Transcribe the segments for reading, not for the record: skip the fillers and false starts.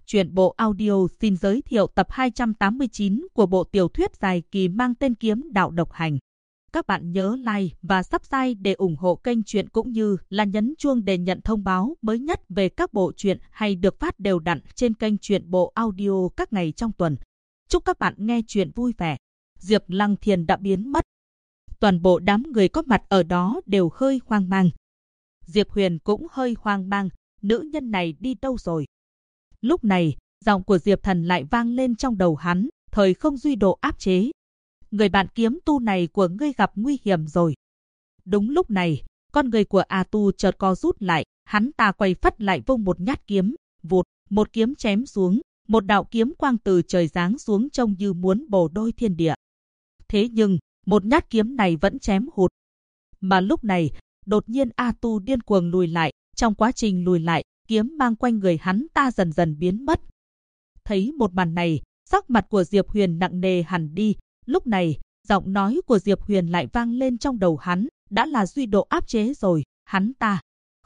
Truyện bộ audio xin giới thiệu tập 289 của bộ tiểu thuyết dài kỳ mang tên Kiếm Đạo Độc Hành. Các bạn nhớ like và subscribe để ủng hộ kênh truyện cũng như là nhấn chuông để nhận thông báo mới nhất về các bộ truyện hay được phát đều đặn trên kênh truyện bộ audio các ngày trong tuần. Chúc các bạn nghe truyện vui vẻ. Diệp Lăng Thiên đã biến mất. Toàn bộ đám người có mặt ở đó đều hơi hoang mang. Diệp Huyền cũng hơi hoang mang, nữ nhân này đi đâu rồi? Lúc này, giọng của Diệp Thần lại vang lên trong đầu hắn, thời không duy độ áp chế. Người bạn kiếm tu này của ngươi gặp nguy hiểm rồi. Đúng lúc này, con người của A Tu chợt co rút lại, hắn ta quay phất lại vung một nhát kiếm, vụt, một kiếm chém xuống, một đạo kiếm quang từ trời giáng xuống trông như muốn bổ đôi thiên địa. Thế nhưng, một nhát kiếm này vẫn chém hụt. Mà lúc này, đột nhiên A Tu điên cuồng lùi lại, trong quá trình lùi lại, kiếm mang quanh người hắn ta dần dần biến mất. Thấy một màn này, sắc mặt của Diệp Huyền nặng nề hẳn đi. Lúc này, giọng nói của Diệp Huyền lại vang lên trong đầu hắn, đã là duy độ áp chế rồi, hắn ta.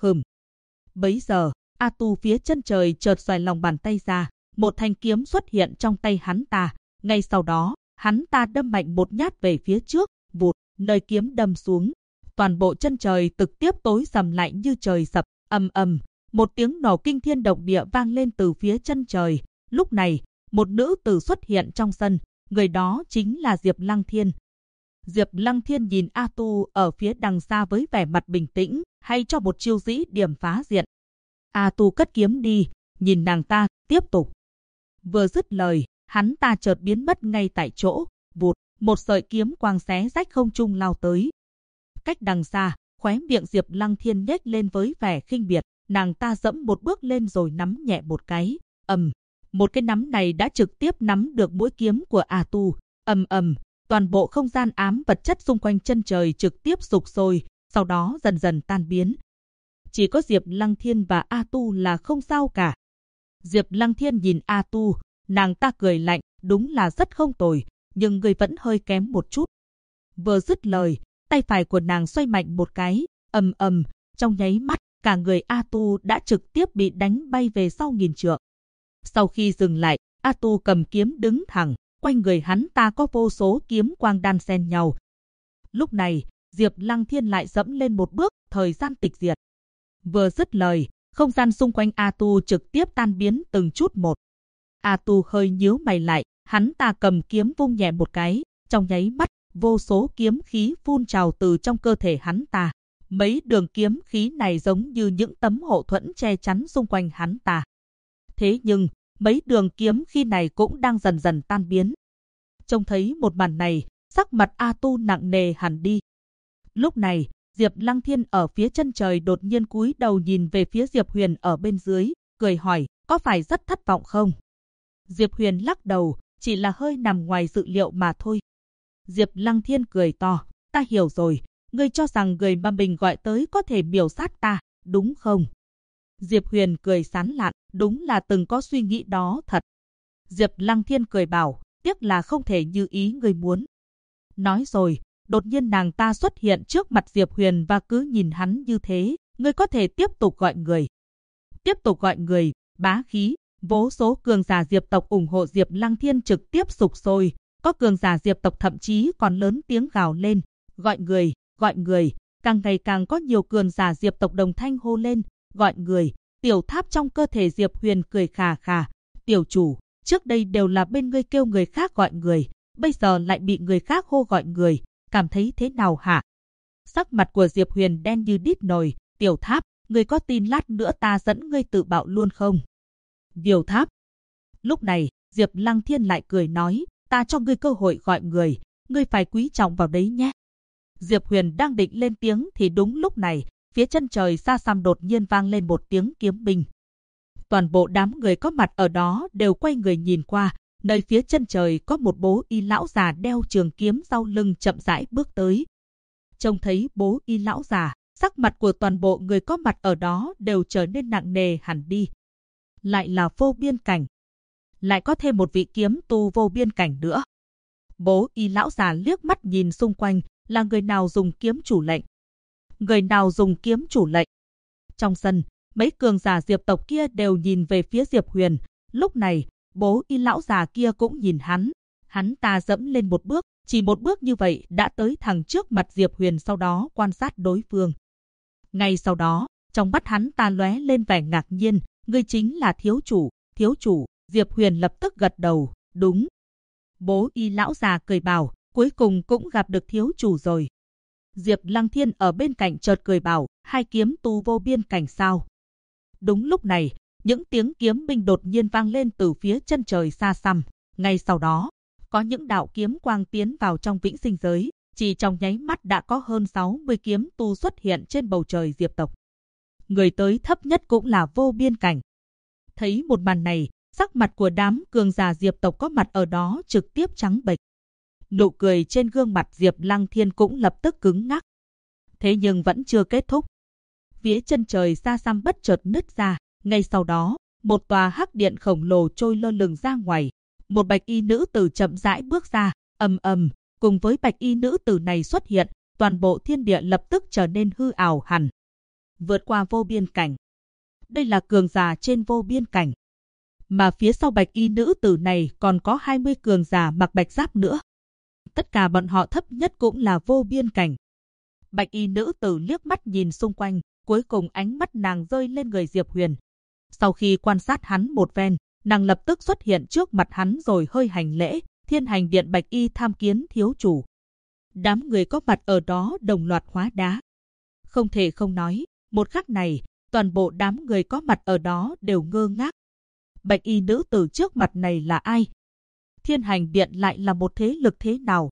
Bấy giờ, A Tu phía chân trời chợt xoài lòng bàn tay ra, một thanh kiếm xuất hiện trong tay hắn ta. Ngay sau đó, hắn ta đâm mạnh một nhát về phía trước, vụt, nơi kiếm đâm xuống. Toàn bộ chân trời trực tiếp tối sầm lại như trời sập, ầm ầm. Một tiếng nổ kinh thiên động địa vang lên từ phía chân trời. Lúc này, một nữ tử xuất hiện trong sân, người đó chính là Diệp Lăng Thiên. Diệp Lăng Thiên nhìn A Tu ở phía đằng xa với vẻ mặt bình tĩnh, hay cho một chiêu dĩ điểm phá diện. A Tu cất kiếm đi, nhìn nàng ta, tiếp tục. Vừa dứt lời, hắn ta chợt biến mất ngay tại chỗ, vụt, một sợi kiếm quang xé rách không trung lao tới. Cách đằng xa, khóe miệng Diệp Lăng Thiên nhếch lên với vẻ khinh miệt. Nàng ta dẫm một bước lên rồi nắm nhẹ một cái, một cái nắm này đã trực tiếp nắm được mũi kiếm của A Tu, toàn bộ không gian ám vật chất xung quanh chân trời trực tiếp sục sôi, sau đó dần dần tan biến. Chỉ có Diệp Lăng Thiên và A Tu là không sao cả. Diệp Lăng Thiên nhìn A Tu, nàng ta cười lạnh, đúng là rất không tồi, nhưng người vẫn hơi kém một chút. Vừa dứt lời, tay phải của nàng xoay mạnh một cái, trong nháy mắt, cả người A Tu đã trực tiếp bị đánh bay về sau nghìn trượng. Sau khi dừng lại, A Tu cầm kiếm đứng thẳng, quanh người hắn ta có vô số kiếm quang đan xen nhau. Lúc này, Diệp Lăng Thiên lại dẫm lên một bước, thời gian tịch diệt. Vừa dứt lời, không gian xung quanh A Tu trực tiếp tan biến từng chút một. A Tu hơi nhíu mày lại, hắn ta cầm kiếm vung nhẹ một cái, trong nháy mắt, vô số kiếm khí phun trào từ trong cơ thể hắn ta. Mấy đường kiếm khí này giống như những tấm hộ thuẫn che chắn xung quanh hắn ta. Thế nhưng, mấy đường kiếm khí này cũng đang dần dần tan biến. Trông thấy một màn này, sắc mặt A Tu nặng nề hẳn đi. Lúc này, Diệp Lăng Thiên ở phía chân trời đột nhiên cúi đầu nhìn về phía Diệp Huyền ở bên dưới, cười hỏi, có phải rất thất vọng không? Diệp Huyền lắc đầu, chỉ là hơi nằm ngoài dự liệu mà thôi. Diệp Lăng Thiên cười to, ta hiểu rồi. Ngươi cho rằng người mà mình gọi tới có thể miểu sát ta, đúng không? Diệp Huyền cười sán lạn, đúng là từng có suy nghĩ đó thật. Diệp Lăng Thiên cười bảo, tiếc là không thể như ý ngươi muốn. Nói rồi, đột nhiên nàng ta xuất hiện trước mặt Diệp Huyền và cứ nhìn hắn như thế, ngươi có thể tiếp tục gọi người. Tiếp tục gọi người, bá khí, vô số cường giả Diệp tộc ủng hộ Diệp Lăng Thiên trực tiếp sục sôi, có cường giả Diệp tộc thậm chí còn lớn tiếng gào lên, gọi người. Gọi người, càng ngày càng có nhiều cường giả Diệp tộc đồng thanh hô lên, gọi người. Tiểu tháp trong cơ thể Diệp Huyền cười khà khà, tiểu chủ, trước đây đều là bên ngươi kêu người khác gọi người, bây giờ lại bị người khác hô gọi người, cảm thấy thế nào hả? Sắc mặt của Diệp Huyền đen như đít nồi, tiểu tháp, ngươi có tin lát nữa ta dẫn ngươi tự bạo luôn không? Tiểu tháp. Lúc này, Diệp Lăng Thiên lại cười nói, ta cho ngươi cơ hội gọi người, ngươi phải quý trọng vào đấy nhé. Diệp Huyền đang định lên tiếng thì đúng lúc này, phía chân trời xa xăm đột nhiên vang lên một tiếng kiếm binh. Toàn bộ đám người có mặt ở đó đều quay người nhìn qua, nơi phía chân trời có một bố y lão già đeo trường kiếm sau lưng chậm rãi bước tới. Trông thấy bố y lão già, sắc mặt của toàn bộ người có mặt ở đó đều trở nên nặng nề hẳn đi. Lại là vô biên cảnh. Lại có thêm một vị kiếm tu vô biên cảnh nữa. Bố y lão già liếc mắt nhìn xung quanh, là người nào dùng kiếm chủ lệnh? Người nào dùng kiếm chủ lệnh? Trong sân, mấy cường giả Diệp tộc kia đều nhìn về phía Diệp Huyền, Lúc này, bố y lão già kia cũng nhìn hắn ta dẫm lên một bước, chỉ một bước như vậy đã tới thẳng trước mặt Diệp Huyền, sau đó quan sát đối phương. Ngay sau đó, trong mắt hắn ta lóe lên vẻ ngạc nhiên, ngươi chính là thiếu chủ. Diệp Huyền lập tức gật đầu, đúng. Bố y lão già cười bảo, cuối cùng cũng gặp được thiếu chủ rồi. Diệp Lăng Thiên ở bên cạnh chợt cười bảo, hai kiếm tu vô biên cảnh sao? Đúng lúc này, những tiếng kiếm binh đột nhiên vang lên từ phía chân trời xa xăm. Ngay sau đó, có những đạo kiếm quang tiến vào trong vĩnh sinh giới, chỉ trong nháy mắt đã có hơn 60 kiếm tu xuất hiện trên bầu trời Diệp tộc. Người tới thấp nhất cũng là vô biên cảnh. Thấy một màn này, sắc mặt của đám cường giả Diệp tộc có mặt ở đó trực tiếp trắng bệch. Nụ cười trên gương mặt Diệp Lăng Thiên cũng lập tức cứng ngắc. Thế nhưng vẫn chưa kết thúc. Phía chân trời xa xăm bất chợt nứt ra, ngay sau đó, một tòa hắc điện khổng lồ trôi lơ lửng ra ngoài. Một bạch y nữ tử chậm rãi bước ra, ầm ầm, cùng với bạch y nữ tử này xuất hiện, toàn bộ thiên địa lập tức trở nên hư ảo hẳn. Vượt qua vô biên cảnh. Đây là cường giả trên vô biên cảnh. Mà phía sau bạch y nữ tử này còn có 20 cường giả mặc bạch giáp nữa. Tất cả bọn họ thấp nhất cũng là vô biên cảnh. Bạch y nữ tử liếc mắt nhìn xung quanh, cuối cùng ánh mắt nàng rơi lên người Diệp Huyền. Sau khi quan sát hắn một ven, nàng lập tức xuất hiện trước mặt hắn rồi hơi hành lễ, Thiên Hành Điện bạch y tham kiến thiếu chủ. Đám người có mặt ở đó đồng loạt hóa đá. Không thể không nói, một khắc này, toàn bộ đám người có mặt ở đó đều ngơ ngác. Bạch y nữ tử trước mặt này là ai? Thiên Hành Điện lại là một thế lực thế nào?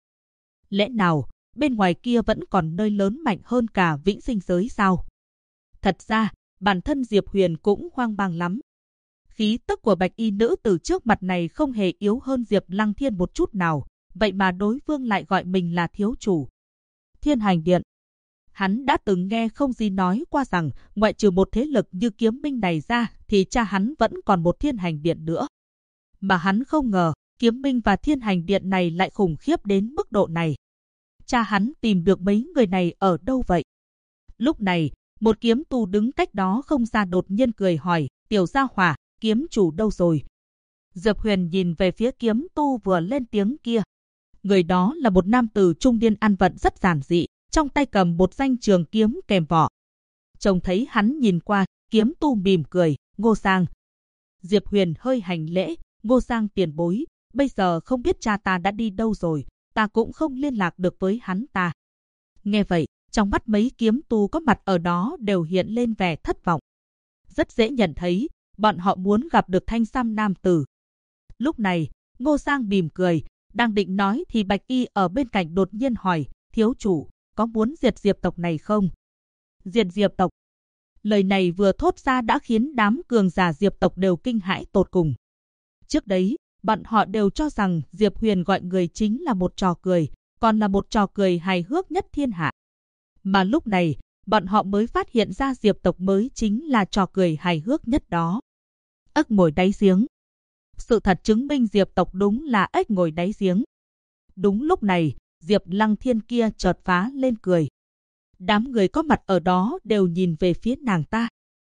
Lẽ nào, bên ngoài kia vẫn còn nơi lớn mạnh hơn cả vĩnh sinh giới sao? Thật ra, bản thân Diệp Huyền cũng hoang mang lắm. Khí tức của bạch y nữ tử trước mặt này không hề yếu hơn Diệp Lăng Thiên một chút nào, vậy mà đối phương lại gọi mình là thiếu chủ. Thiên Hành Điện. Hắn đã từng nghe không gì nói qua rằng, ngoại trừ một thế lực như kiếm minh này ra, thì cha hắn vẫn còn một Thiên Hành Điện nữa. Mà hắn không ngờ, kiếm minh và Thiên Hành Điện này lại khủng khiếp đến mức độ này. Cha hắn tìm được mấy người này ở đâu vậy? Lúc này, một kiếm tu đứng cách đó không xa đột nhiên cười hỏi, tiểu gia hỏa, kiếm chủ đâu rồi? Diệp Huyền nhìn về phía kiếm tu vừa lên tiếng kia. Người đó là một nam tử trung niên ăn vận rất giản dị, trong tay cầm một thanh trường kiếm kèm vỏ. Trông thấy hắn nhìn qua, kiếm tu mỉm cười, Ngô Sang. Diệp Huyền hơi hành lễ, Ngô Sang tiền bối, bây giờ không biết cha ta đã đi đâu rồi, ta cũng không liên lạc được với hắn ta. Nghe vậy, trong mắt mấy kiếm tu có mặt ở đó đều hiện lên vẻ thất vọng. Rất dễ nhận thấy, bọn họ muốn gặp được thanh sam nam tử. Lúc này, Ngô Sang mỉm cười, đang định nói thì bạch y ở bên cạnh đột nhiên hỏi, thiếu chủ, có muốn diệt Diệp tộc này không? Diệt Diệp tộc. Lời này vừa thốt ra đã khiến đám cường giả Diệp tộc đều kinh hãi tột cùng. Trước đấy, bọn họ đều cho rằng Diệp Huyền gọi người chính là một trò cười, còn là một trò cười hài hước nhất thiên hạ. Mà lúc này, bọn họ mới phát hiện ra Diệp tộc mới chính là trò cười hài hước nhất đó. Ếch ngồi đáy giếng. Sự thật chứng minh Diệp tộc đúng là ếch ngồi đáy giếng. Đúng lúc này, Diệp Lăng Thiên kia chợt phá lên cười. Đám người có mặt ở đó đều nhìn về phía nàng ta.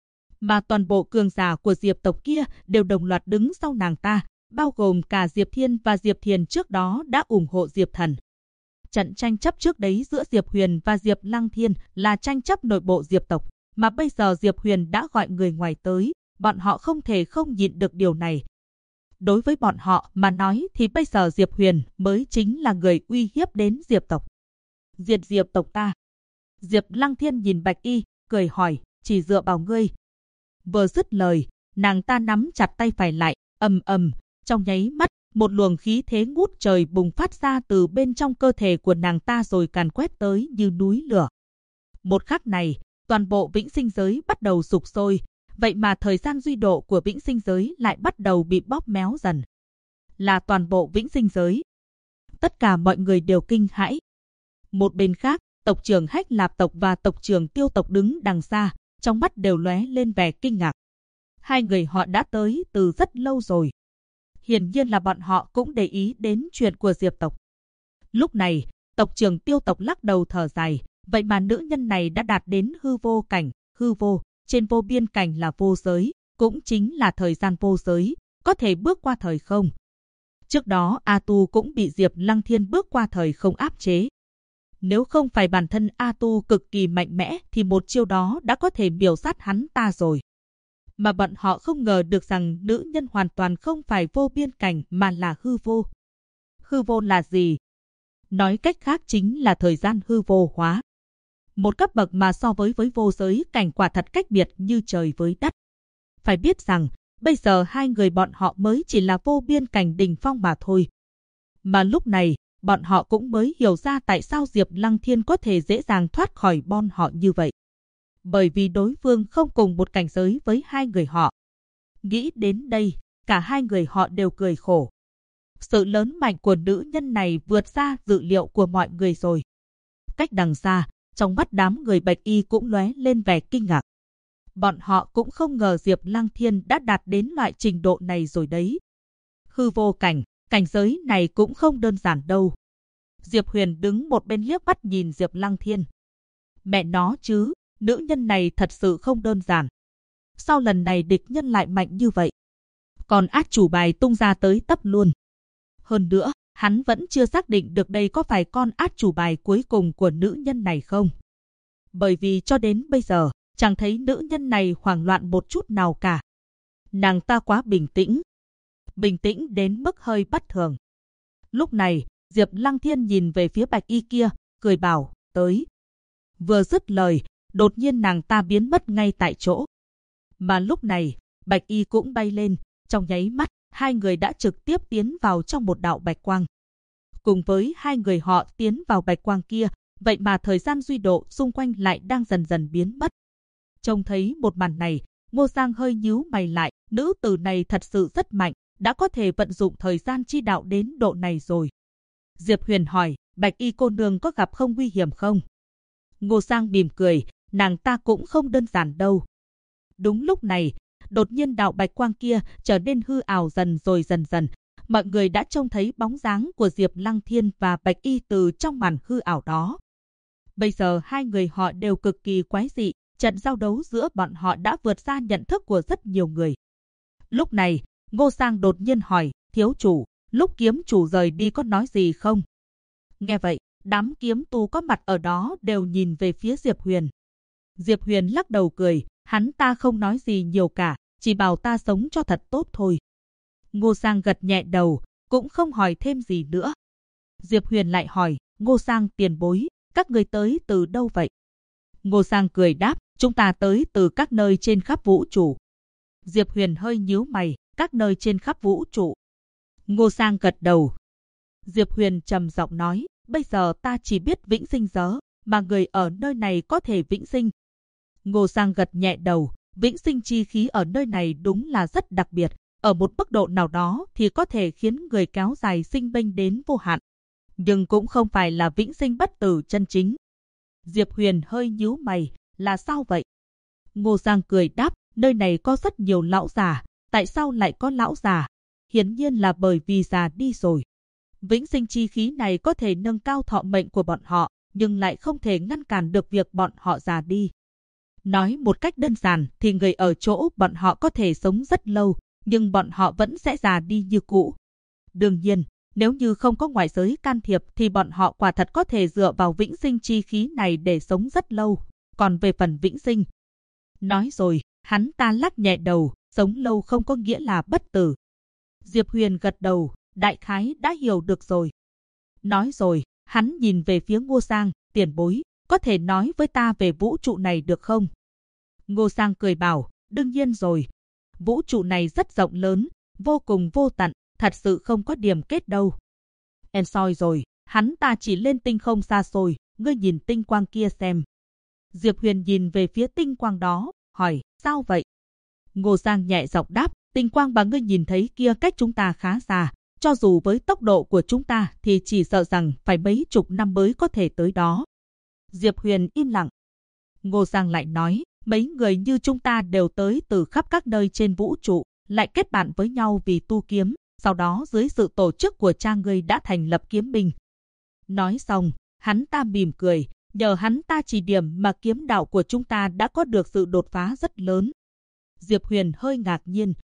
Mà toàn bộ cường giả của Diệp tộc kia đều đồng loạt đứng sau nàng ta, bao gồm cả Diệp Thiên và Diệp Thiền trước đó đã ủng hộ Diệp Thần. Trận tranh chấp trước đấy giữa Diệp Huyền và Diệp Lăng Thiên là tranh chấp nội bộ Diệp tộc, mà bây giờ Diệp Huyền đã gọi người ngoài tới, bọn họ không thể không nhịn được điều này. Đối với bọn họ mà nói thì bây giờ Diệp Huyền mới chính là người uy hiếp đến Diệp tộc. Diệt Diệp tộc ta. Diệp Lăng Thiên nhìn bạch y, cười hỏi, chỉ dựa vào ngươi. Vừa dứt lời, nàng ta nắm chặt tay phải lại, ầm ầm, trong nháy mắt, một luồng khí thế ngút trời bùng phát ra từ bên trong cơ thể của nàng ta rồi càn quét tới như núi lửa. Một khắc này, toàn bộ vĩnh sinh giới bắt đầu sục sôi, vậy mà thời gian duy độ của vĩnh sinh giới lại bắt đầu bị bóp méo dần. Là toàn bộ vĩnh sinh giới. Tất cả mọi người đều kinh hãi. Một bên khác, tộc trưởng Hách Lạp tộc và tộc trưởng Tiêu tộc đứng đằng xa, trong mắt đều lóe lên vẻ kinh ngạc. Hai người họ đã tới từ rất lâu rồi. Hiển nhiên là bọn họ cũng để ý đến chuyện của Diệp tộc. Lúc này, tộc trưởng Tiêu tộc lắc đầu thở dài, vậy mà nữ nhân này đã đạt đến hư vô cảnh, hư vô, trên vô biên cảnh là vô giới, cũng chính là thời gian vô giới, có thể bước qua thời không. Trước đó A Tu cũng bị Diệp Lăng Thiên bước qua thời không áp chế. Nếu không phải bản thân A Tu cực kỳ mạnh mẽ thì một chiêu đó đã có thể miểu sát hắn ta rồi. Mà bọn họ không ngờ được rằng nữ nhân hoàn toàn không phải vô biên cảnh mà là hư vô. Hư vô là gì? Nói cách khác chính là thời gian hư vô hóa. Một cấp bậc mà so với vô giới cảnh quả thật cách biệt như trời với đất. Phải biết rằng, bây giờ hai người bọn họ mới chỉ là vô biên cảnh đỉnh phong mà thôi. Mà lúc này, bọn họ cũng mới hiểu ra tại sao Diệp Lăng Thiên có thể dễ dàng thoát khỏi bọn họ như vậy. Bởi vì đối phương không cùng một cảnh giới với hai người họ. Nghĩ đến đây, cả hai người họ đều cười khổ. Sự lớn mạnh của nữ nhân này vượt xa dự liệu của mọi người rồi. Cách đằng xa, trong mắt đám người Bạch Y cũng lóe lên vẻ kinh ngạc. Bọn họ cũng không ngờ Diệp Lăng Thiên đã đạt đến loại trình độ này rồi đấy. Hư vô cảnh, cảnh giới này cũng không đơn giản đâu. Diệp Huyền đứng một bên liếc mắt nhìn Diệp Lăng Thiên. Mẹ nó chứ, nữ nhân này thật sự không đơn giản. Sao lần này địch nhân lại mạnh như vậy? Còn át chủ bài tung ra tới tấp luôn. Hơn nữa, hắn vẫn chưa xác định được đây có phải con át chủ bài cuối cùng của nữ nhân này không. Bởi vì cho đến bây giờ, chẳng thấy nữ nhân này hoảng loạn một chút nào cả. Nàng ta quá bình tĩnh. Bình tĩnh đến mức hơi bất thường. Lúc này, Diệp Lăng Thiên nhìn về phía Bạch Y kia, cười bảo, tới. Vừa dứt lời, đột nhiên nàng ta biến mất ngay tại chỗ. Mà lúc này, Bạch Y cũng bay lên, trong nháy mắt, hai người đã trực tiếp tiến vào trong một đạo bạch quang. Cùng với hai người họ tiến vào bạch quang kia, vậy mà thời gian duy độ xung quanh lại đang dần dần biến mất. Trông thấy một màn này, Ngô Giang hơi nhíu mày lại, nữ tử này thật sự rất mạnh, đã có thể vận dụng thời gian chi đạo đến độ này rồi. Diệp Huyền hỏi, Bạch Y cô nương có gặp không nguy hiểm không? Ngô Giang mỉm cười, nàng ta cũng không đơn giản đâu. Đúng lúc này, đột nhiên đạo bạch quang kia trở nên hư ảo dần rồi dần dần. Mọi người đã trông thấy bóng dáng của Diệp Lăng Thiên và Bạch Y từ trong màn hư ảo đó. Bây giờ hai người họ đều cực kỳ quái dị, trận giao đấu giữa bọn họ đã vượt xa nhận thức của rất nhiều người. Lúc này, Ngô Giang đột nhiên hỏi, thiếu chủ, lúc kiếm chủ rời đi có nói gì không? Nghe vậy, đám kiếm tu có mặt ở đó đều nhìn về phía Diệp Huyền. Diệp Huyền lắc đầu cười, hắn ta không nói gì nhiều cả, chỉ bảo ta sống cho thật tốt thôi. Ngô Giang gật nhẹ đầu, cũng không hỏi thêm gì nữa. Diệp Huyền lại hỏi, Ngô Giang tiền bối, các người tới từ đâu vậy? Ngô Giang cười đáp, chúng ta tới từ các nơi trên khắp vũ trụ. Diệp Huyền hơi nhíu mày, các nơi trên khắp vũ trụ. Ngô Giang gật đầu. Diệp Huyền trầm giọng nói, bây giờ ta chỉ biết vĩnh sinh giới, mà người ở nơi này có thể vĩnh sinh. Ngô Giang gật nhẹ đầu, vĩnh sinh chi khí ở nơi này đúng là rất đặc biệt, ở một mức độ nào đó thì có thể khiến người kéo dài sinh mệnh đến vô hạn. Nhưng cũng không phải là vĩnh sinh bất tử chân chính. Diệp Huyền hơi nhíu mày, là sao vậy? Ngô Giang cười đáp, nơi này có rất nhiều lão già, tại sao lại có lão già? Hiển nhiên là bởi vì già đi rồi. Vĩnh sinh chi khí này có thể nâng cao thọ mệnh của bọn họ, nhưng lại không thể ngăn cản được việc bọn họ già đi. Nói một cách đơn giản thì người ở chỗ bọn họ có thể sống rất lâu, nhưng bọn họ vẫn sẽ già đi như cũ. Đương nhiên, nếu như không có ngoại giới can thiệp thì bọn họ quả thật có thể dựa vào vĩnh sinh chi khí này để sống rất lâu. Còn về phần vĩnh sinh, nói rồi, hắn ta lắc nhẹ đầu, sống lâu không có nghĩa là bất tử. Diệp Huyền gật đầu, đại khái đã hiểu được rồi. Nói rồi, hắn nhìn về phía Ngô Giang, tiền bối, có thể nói với ta về vũ trụ này được không? Ngô Giang cười bảo, đương nhiên rồi. Vũ trụ này rất rộng lớn, vô cùng vô tận, thật sự không có điểm kết đâu. Em soi rồi, hắn ta chỉ lên tinh không xa xôi, ngươi nhìn tinh quang kia xem. Diệp Huyền nhìn về phía tinh quang đó, hỏi, sao vậy? Ngô Giang nhẹ giọng đáp, tinh quang mà ngươi nhìn thấy kia cách chúng ta khá xa, cho dù với tốc độ của chúng ta thì chỉ sợ rằng phải mấy chục năm mới có thể tới đó. Diệp Huyền im lặng. Ngô Giang lại nói, mấy người như chúng ta đều tới từ khắp các nơi trên vũ trụ, lại kết bạn với nhau vì tu kiếm, sau đó dưới sự tổ chức của cha ngươi đã thành lập kiếm binh. Nói xong, hắn ta mỉm cười, nhờ hắn ta chỉ điểm mà kiếm đạo của chúng ta đã có được sự đột phá rất lớn. Diệp Huyền hơi ngạc nhiên,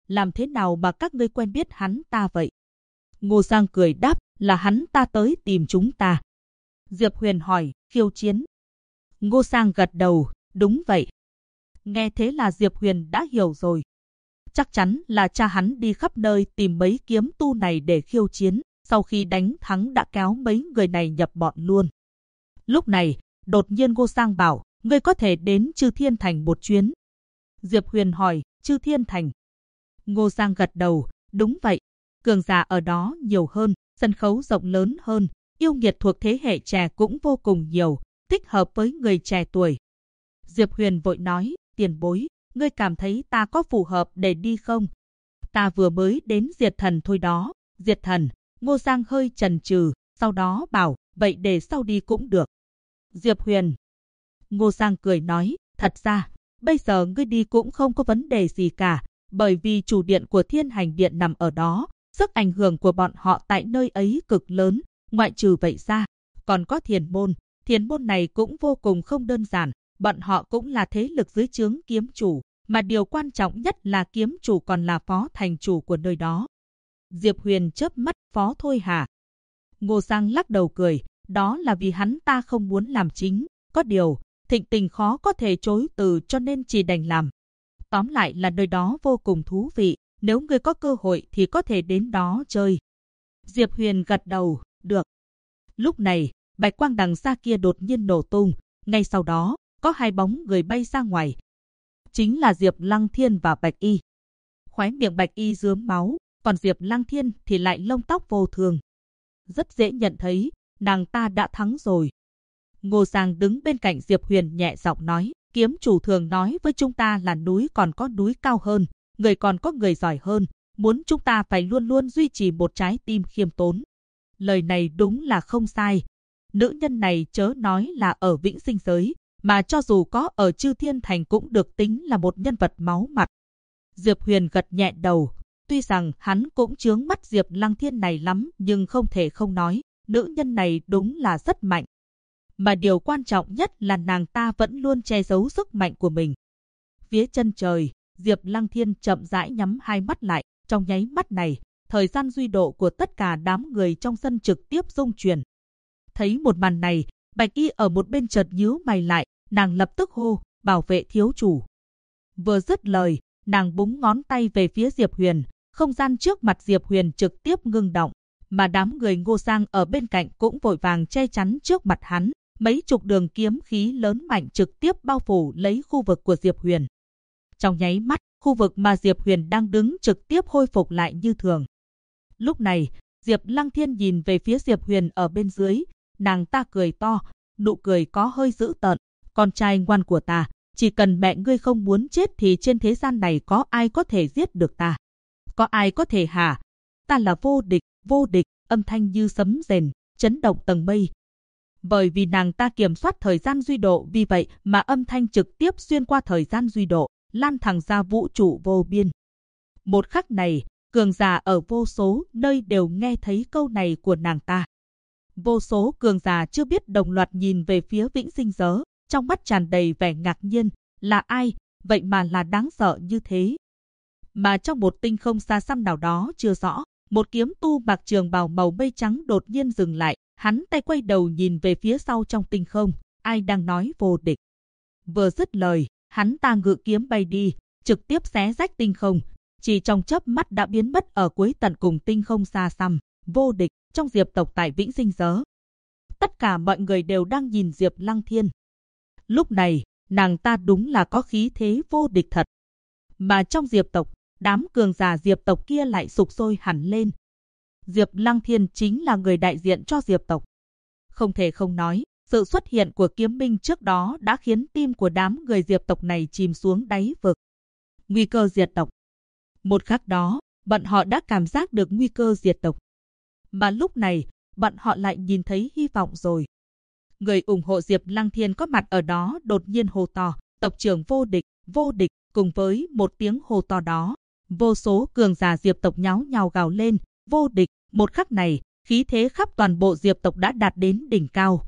làm thế nào mà các ngươi quen biết hắn ta vậy? Ngô Giang cười đáp, là hắn ta tới tìm chúng ta. Diệp Huyền hỏi, khiêu chiến. Ngô Giang gật đầu, đúng vậy. Nghe thế là Diệp Huyền đã hiểu rồi. Chắc chắn là cha hắn đi khắp nơi tìm mấy kiếm tu này để khiêu chiến, sau khi đánh thắng đã kéo mấy người này nhập bọn luôn. Lúc này, đột nhiên Ngô Giang bảo, ngươi có thể đến Chư Thiên Thành một chuyến. Diệp Huyền hỏi, Chư Thiên Thành. Ngô Giang gật đầu, đúng vậy. Cường giả ở đó nhiều hơn, sân khấu rộng lớn hơn, yêu nghiệt thuộc thế hệ trẻ cũng vô cùng nhiều, thích hợp với người trẻ tuổi. Diệp Huyền vội nói, tiền bối, ngươi cảm thấy ta có phù hợp để đi không? Ta vừa mới đến Diệt Thần thôi đó. Diệt Thần. Ngô Giang hơi chần chừ, sau đó bảo, vậy để sau đi cũng được. Diệp Huyền. Ngô Giang cười nói, thật ra, bây giờ ngươi đi cũng không có vấn đề gì cả, bởi vì chủ điện của Thiên Hành Điện nằm ở đó, sức ảnh hưởng của bọn họ tại nơi ấy cực lớn, ngoại trừ vậy ra, còn có Thiền môn này cũng vô cùng không đơn giản, bọn họ cũng là thế lực dưới trướng kiếm chủ, mà điều quan trọng nhất là kiếm chủ còn là phó thành chủ của nơi đó. Diệp Huyền chớp mắt, phó thôi hả? Ngô Giang lắc đầu cười, đó là vì hắn ta không muốn làm chính, có điều, Thịnh Tình khó có thể chối từ cho nên chỉ đành làm. Tóm lại là nơi đó vô cùng thú vị, nếu ngươi có cơ hội thì có thể đến đó chơi. Diệp Huyền gật đầu, được. Lúc này, bạch quang đằng xa kia đột nhiên nổ tung, ngay sau đó, có hai bóng người bay ra ngoài. Chính là Diệp Lăng Thiên và Bạch Y. Khóe miệng Bạch Y rướm máu, còn Diệp Lăng Thiên thì lại lông tóc vô thường. Rất dễ nhận thấy, nàng ta đã thắng rồi. Ngô Giang đứng bên cạnh Diệp Huyền nhẹ giọng nói, kiếm chủ thường nói với chúng ta là núi còn có núi cao hơn, người còn có người giỏi hơn, muốn chúng ta phải luôn luôn duy trì một trái tim khiêm tốn. Lời này đúng là không sai. Nữ nhân này chớ nói là ở Vĩnh Sinh Giới, mà cho dù có ở Chư Thiên Thành cũng được tính là một nhân vật máu mặt. Diệp Huyền gật nhẹ đầu, tuy rằng hắn cũng chướng mắt Diệp Lăng Thiên này lắm, nhưng không thể không nói, nữ nhân này đúng là rất mạnh. Mà điều quan trọng nhất là nàng ta vẫn luôn che giấu sức mạnh của mình. Phía chân trời, Diệp Lăng Thiên chậm rãi nhắm hai mắt lại, trong nháy mắt này, thời gian duy độ của tất cả đám người trong sân trực tiếp rung chuyển. Thấy một màn này, Bạch Y ở một bên chợt nhíu mày lại, nàng lập tức hô, bảo vệ thiếu chủ. Vừa dứt lời, nàng búng ngón tay về phía Diệp Huyền, không gian trước mặt Diệp Huyền trực tiếp ngưng động, mà đám người Ngô Giang ở bên cạnh cũng vội vàng che chắn trước mặt hắn, mấy chục đường kiếm khí lớn mạnh trực tiếp bao phủ lấy khu vực của Diệp Huyền. Trong nháy mắt, khu vực mà Diệp Huyền đang đứng trực tiếp khôi phục lại như thường. Lúc này, Diệp Lăng Thiên nhìn về phía Diệp Huyền ở bên dưới, nàng ta cười to, nụ cười có hơi dữ tợn, con trai ngoan của ta, chỉ cần mẹ ngươi không muốn chết thì trên thế gian này có ai có thể giết được ta? Có ai có thể hả? Ta là vô địch, âm thanh như sấm rền, chấn động tầng mây. Bởi vì nàng ta kiểm soát thời gian duy độ, vì vậy mà âm thanh trực tiếp xuyên qua thời gian duy độ, lan thẳng ra vũ trụ vô biên. Một khắc này, cường giả ở vô số nơi đều nghe thấy câu này của nàng ta. Vô số cường giả chưa biết đồng loạt nhìn về phía Vĩnh Sinh Giới, trong mắt tràn đầy vẻ ngạc nhiên, là ai, vậy mà là đáng sợ như thế. Mà trong một tinh không xa xăm nào đó chưa rõ, một kiếm tu mặc trường bào màu mây trắng đột nhiên dừng lại, hắn tay quay đầu nhìn về phía sau trong tinh không, ai đang nói vô địch. Vừa dứt lời, hắn ta ngự kiếm bay đi, trực tiếp xé rách tinh không, chỉ trong chớp mắt đã biến mất ở cuối tận cùng tinh không xa xăm. Vô địch trong Diệp tộc tại Vĩnh Sinh Giới. Tất cả mọi người đều đang nhìn Diệp Lăng Thiên. Lúc này, nàng ta đúng là có khí thế vô địch thật. Mà trong Diệp tộc, đám cường giả Diệp tộc kia lại sục sôi hẳn lên. Diệp Lăng Thiên chính là người đại diện cho Diệp tộc. Không thể không nói, sự xuất hiện của kiếm minh trước đó đã khiến tim của đám người Diệp tộc này chìm xuống đáy vực. Nguy cơ diệt tộc. Một khắc đó, bọn họ đã cảm giác được nguy cơ diệt tộc. Mà lúc này, bọn họ lại nhìn thấy hy vọng rồi. Người ủng hộ Diệp Lăng Thiên có mặt ở đó đột nhiên hô to, tộc trưởng vô địch, cùng với một tiếng hô to đó. Vô số cường giả Diệp tộc nháo nhào gào lên, vô địch, một khắc này, khí thế khắp toàn bộ Diệp tộc đã đạt đến đỉnh cao.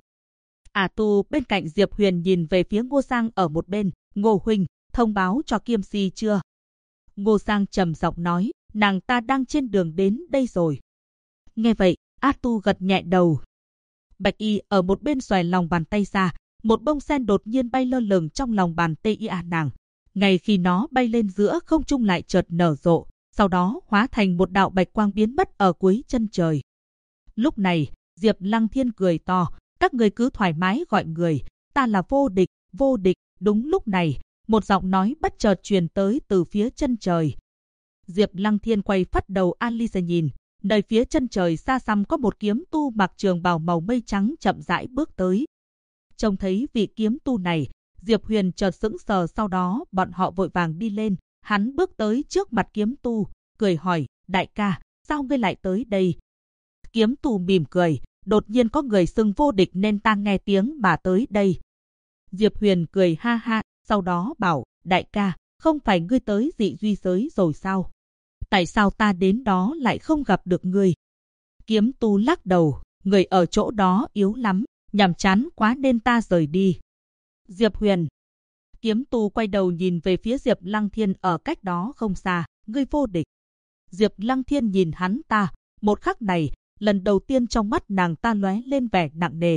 Tu bên cạnh Diệp Huyền nhìn về phía Ngô Giang ở một bên, Ngô huynh, thông báo cho Kiêm Si chưa? Ngô Giang trầm giọng nói, nàng ta đang trên đường đến đây rồi. Nghe vậy, A Tu gật nhẹ đầu. Bạch Y ở một bên xòe lòng bàn tay ra, một bông sen đột nhiên bay lơ lửng trong lòng bàn tay nàng. Ngay khi nó bay lên giữa không trung lại chợt nở rộ, sau đó hóa thành một đạo bạch quang biến mất ở cuối chân trời. Lúc này, Diệp Lăng Thiên cười to, các người cứ thoải mái gọi người, ta là vô địch, vô địch. Đúng lúc này, một giọng nói bất chợt truyền tới từ phía chân trời. Diệp Lăng Thiên quay phắt đầu Alice nhìn, nơi phía chân trời xa xăm có một kiếm tu mặc trường bào màu mây trắng chậm rãi bước tới. Trông thấy vị kiếm tu này, Diệp Huyền chợt sững sờ, sau đó bọn họ vội vàng đi lên. Hắn bước tới trước mặt kiếm tu, cười hỏi, đại ca, sao ngươi lại tới đây? Kiếm tu mỉm cười, đột nhiên có người xưng vô địch nên ta nghe tiếng mà tới đây. Diệp Huyền cười ha ha, sau đó bảo, đại ca, không phải ngươi tới dị duy giới rồi sao? Tại sao ta đến đó lại không gặp được ngươi? Kiếm tu lắc đầu, người ở chỗ đó yếu lắm, nhàm chán quá nên ta rời đi. Diệp Huyền. Kiếm tu quay đầu nhìn về phía Diệp Lăng Thiên ở cách đó không xa, ngươi vô địch. Diệp Lăng Thiên nhìn hắn ta, một khắc này, lần đầu tiên trong mắt nàng ta lóe lên vẻ nặng nề.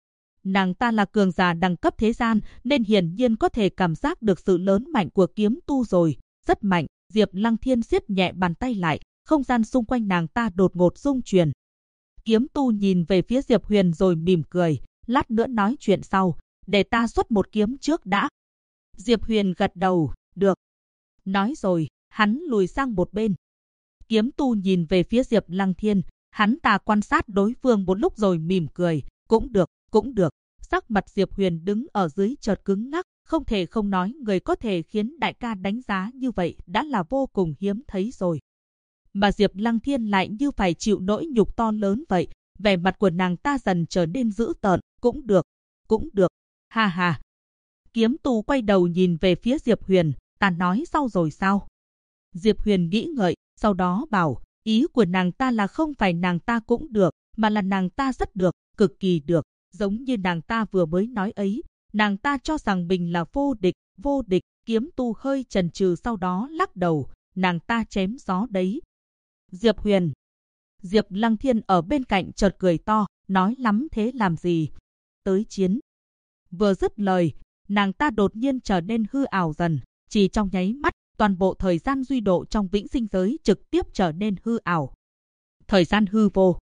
Nàng ta là cường giả đẳng cấp thế gian nên hiển nhiên có thể cảm giác được sự lớn mạnh của kiếm tu rồi, rất mạnh. Diệp Lăng Thiên siết nhẹ bàn tay lại, không gian xung quanh nàng ta đột ngột rung chuyển. Kiếm tu nhìn về phía Diệp Huyền rồi mỉm cười, lát nữa nói chuyện sau, để ta xuất một kiếm trước đã. Diệp Huyền gật đầu, được. Nói rồi, hắn lùi sang một bên. Kiếm tu nhìn về phía Diệp Lăng Thiên, hắn ta quan sát đối phương một lúc rồi mỉm cười, cũng được, cũng được. Sắc mặt Diệp Huyền đứng ở dưới chợt cứng ngắc, không thể không nói người có thể khiến đại ca đánh giá như vậy đã là vô cùng hiếm thấy rồi. Mà Diệp Lăng Thiên lại như phải chịu nỗi nhục to lớn vậy, vẻ mặt của nàng ta dần trở nên dữ tợn, cũng được, ha ha. Kiếm tu quay đầu nhìn về phía Diệp Huyền, ta nói sau rồi sao? Diệp Huyền nghĩ ngợi, sau đó bảo, ý của nàng ta là không phải nàng ta cũng được, mà là nàng ta rất được, cực kỳ được, giống như nàng ta vừa mới nói ấy. Nàng ta cho rằng mình là vô địch, kiếm tu hơi chần chừ sau đó lắc đầu, nàng ta chém gió đấy. Diệp Huyền. Diệp Lăng Thiên ở bên cạnh chợt cười to, nói lắm thế làm gì? Tới chiến. Vừa dứt lời, nàng ta đột nhiên trở nên hư ảo dần, chỉ trong nháy mắt, toàn bộ thời gian duy độ trong vĩnh sinh giới trực tiếp trở nên hư ảo. Thời gian hư vô.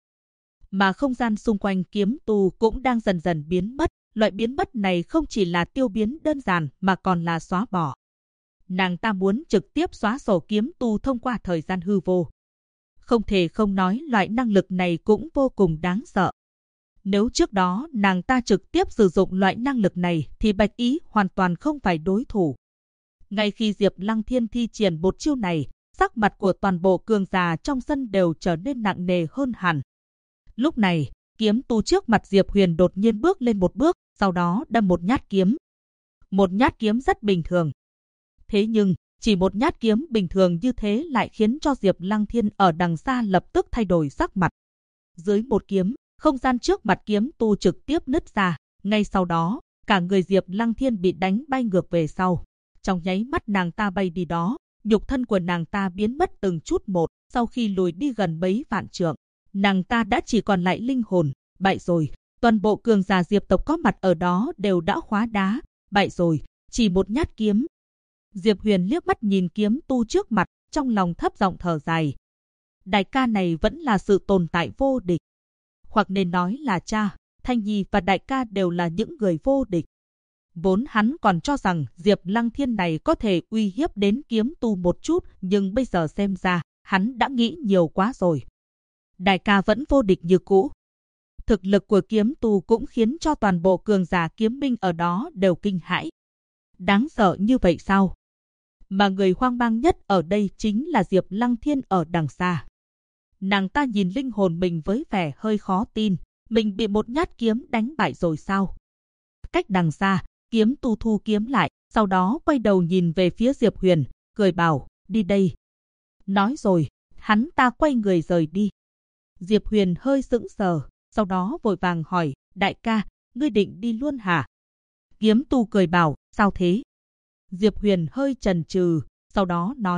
Mà không gian xung quanh kiếm tu cũng đang dần dần biến mất. Loại biến mất này không chỉ là tiêu biến đơn giản mà còn là xóa bỏ. Nàng ta muốn trực tiếp xóa sổ kiếm tu thông qua thời gian hư vô. Không thể không nói loại năng lực này cũng vô cùng đáng sợ. Nếu trước đó nàng ta trực tiếp sử dụng loại năng lực này thì Bạch Ý hoàn toàn không phải đối thủ. Ngay khi Diệp Lăng Thiên thi triển một chiêu này, sắc mặt của toàn bộ cường giả trong sân đều trở nên nặng nề hơn hẳn. Lúc này, kiếm tu trước mặt Diệp Huyền đột nhiên bước lên một bước, sau đó đâm một nhát kiếm. Một nhát kiếm rất bình thường. Thế nhưng, chỉ một nhát kiếm bình thường như thế lại khiến cho Diệp Lăng Thiên ở đằng xa lập tức thay đổi sắc mặt. Dưới một kiếm, không gian trước mặt kiếm tu trực tiếp nứt ra. Ngay sau đó, cả người Diệp Lăng Thiên bị đánh bay ngược về sau. Trong nháy mắt nàng ta bay đi đó, nhục thân của nàng ta biến mất từng chút một. Sau khi lùi đi gần mấy vạn trượng, nàng ta đã chỉ còn lại linh hồn. Bại rồi, toàn bộ cường giả Diệp tộc có mặt ở đó đều đã hóa đá. Bại rồi, chỉ một nhát kiếm. Diệp Huyền liếc mắt nhìn kiếm tu trước mặt, trong lòng thấp giọng thở dài. Đại ca này vẫn là sự tồn tại vô địch. Hoặc nên nói là cha, Thanh Nhi và đại ca đều là những người vô địch. Vốn hắn còn cho rằng Diệp Lăng Thiên này có thể uy hiếp đến kiếm tu một chút, nhưng bây giờ xem ra, hắn đã nghĩ nhiều quá rồi. Đại ca vẫn vô địch như cũ. Thực lực của kiếm tu cũng khiến cho toàn bộ cường giả kiếm minh ở đó đều kinh hãi. Đáng sợ như vậy sao? Mà người hoang mang nhất ở đây chính là Diệp Lăng Thiên ở đằng xa. Nàng ta nhìn linh hồn mình với vẻ hơi khó tin, mình bị một nhát kiếm đánh bại rồi sao? Cách đằng xa, kiếm tu thu kiếm lại, sau đó quay đầu nhìn về phía Diệp Huyền, cười bảo, đi đây. Nói rồi, hắn ta quay người rời đi. Diệp Huyền hơi sững sờ, sau đó vội vàng hỏi, đại ca, ngươi định đi luôn hả? Kiếm tu cười bảo, sao thế? Diệp Huyền hơi chần chừ, sau đó nói,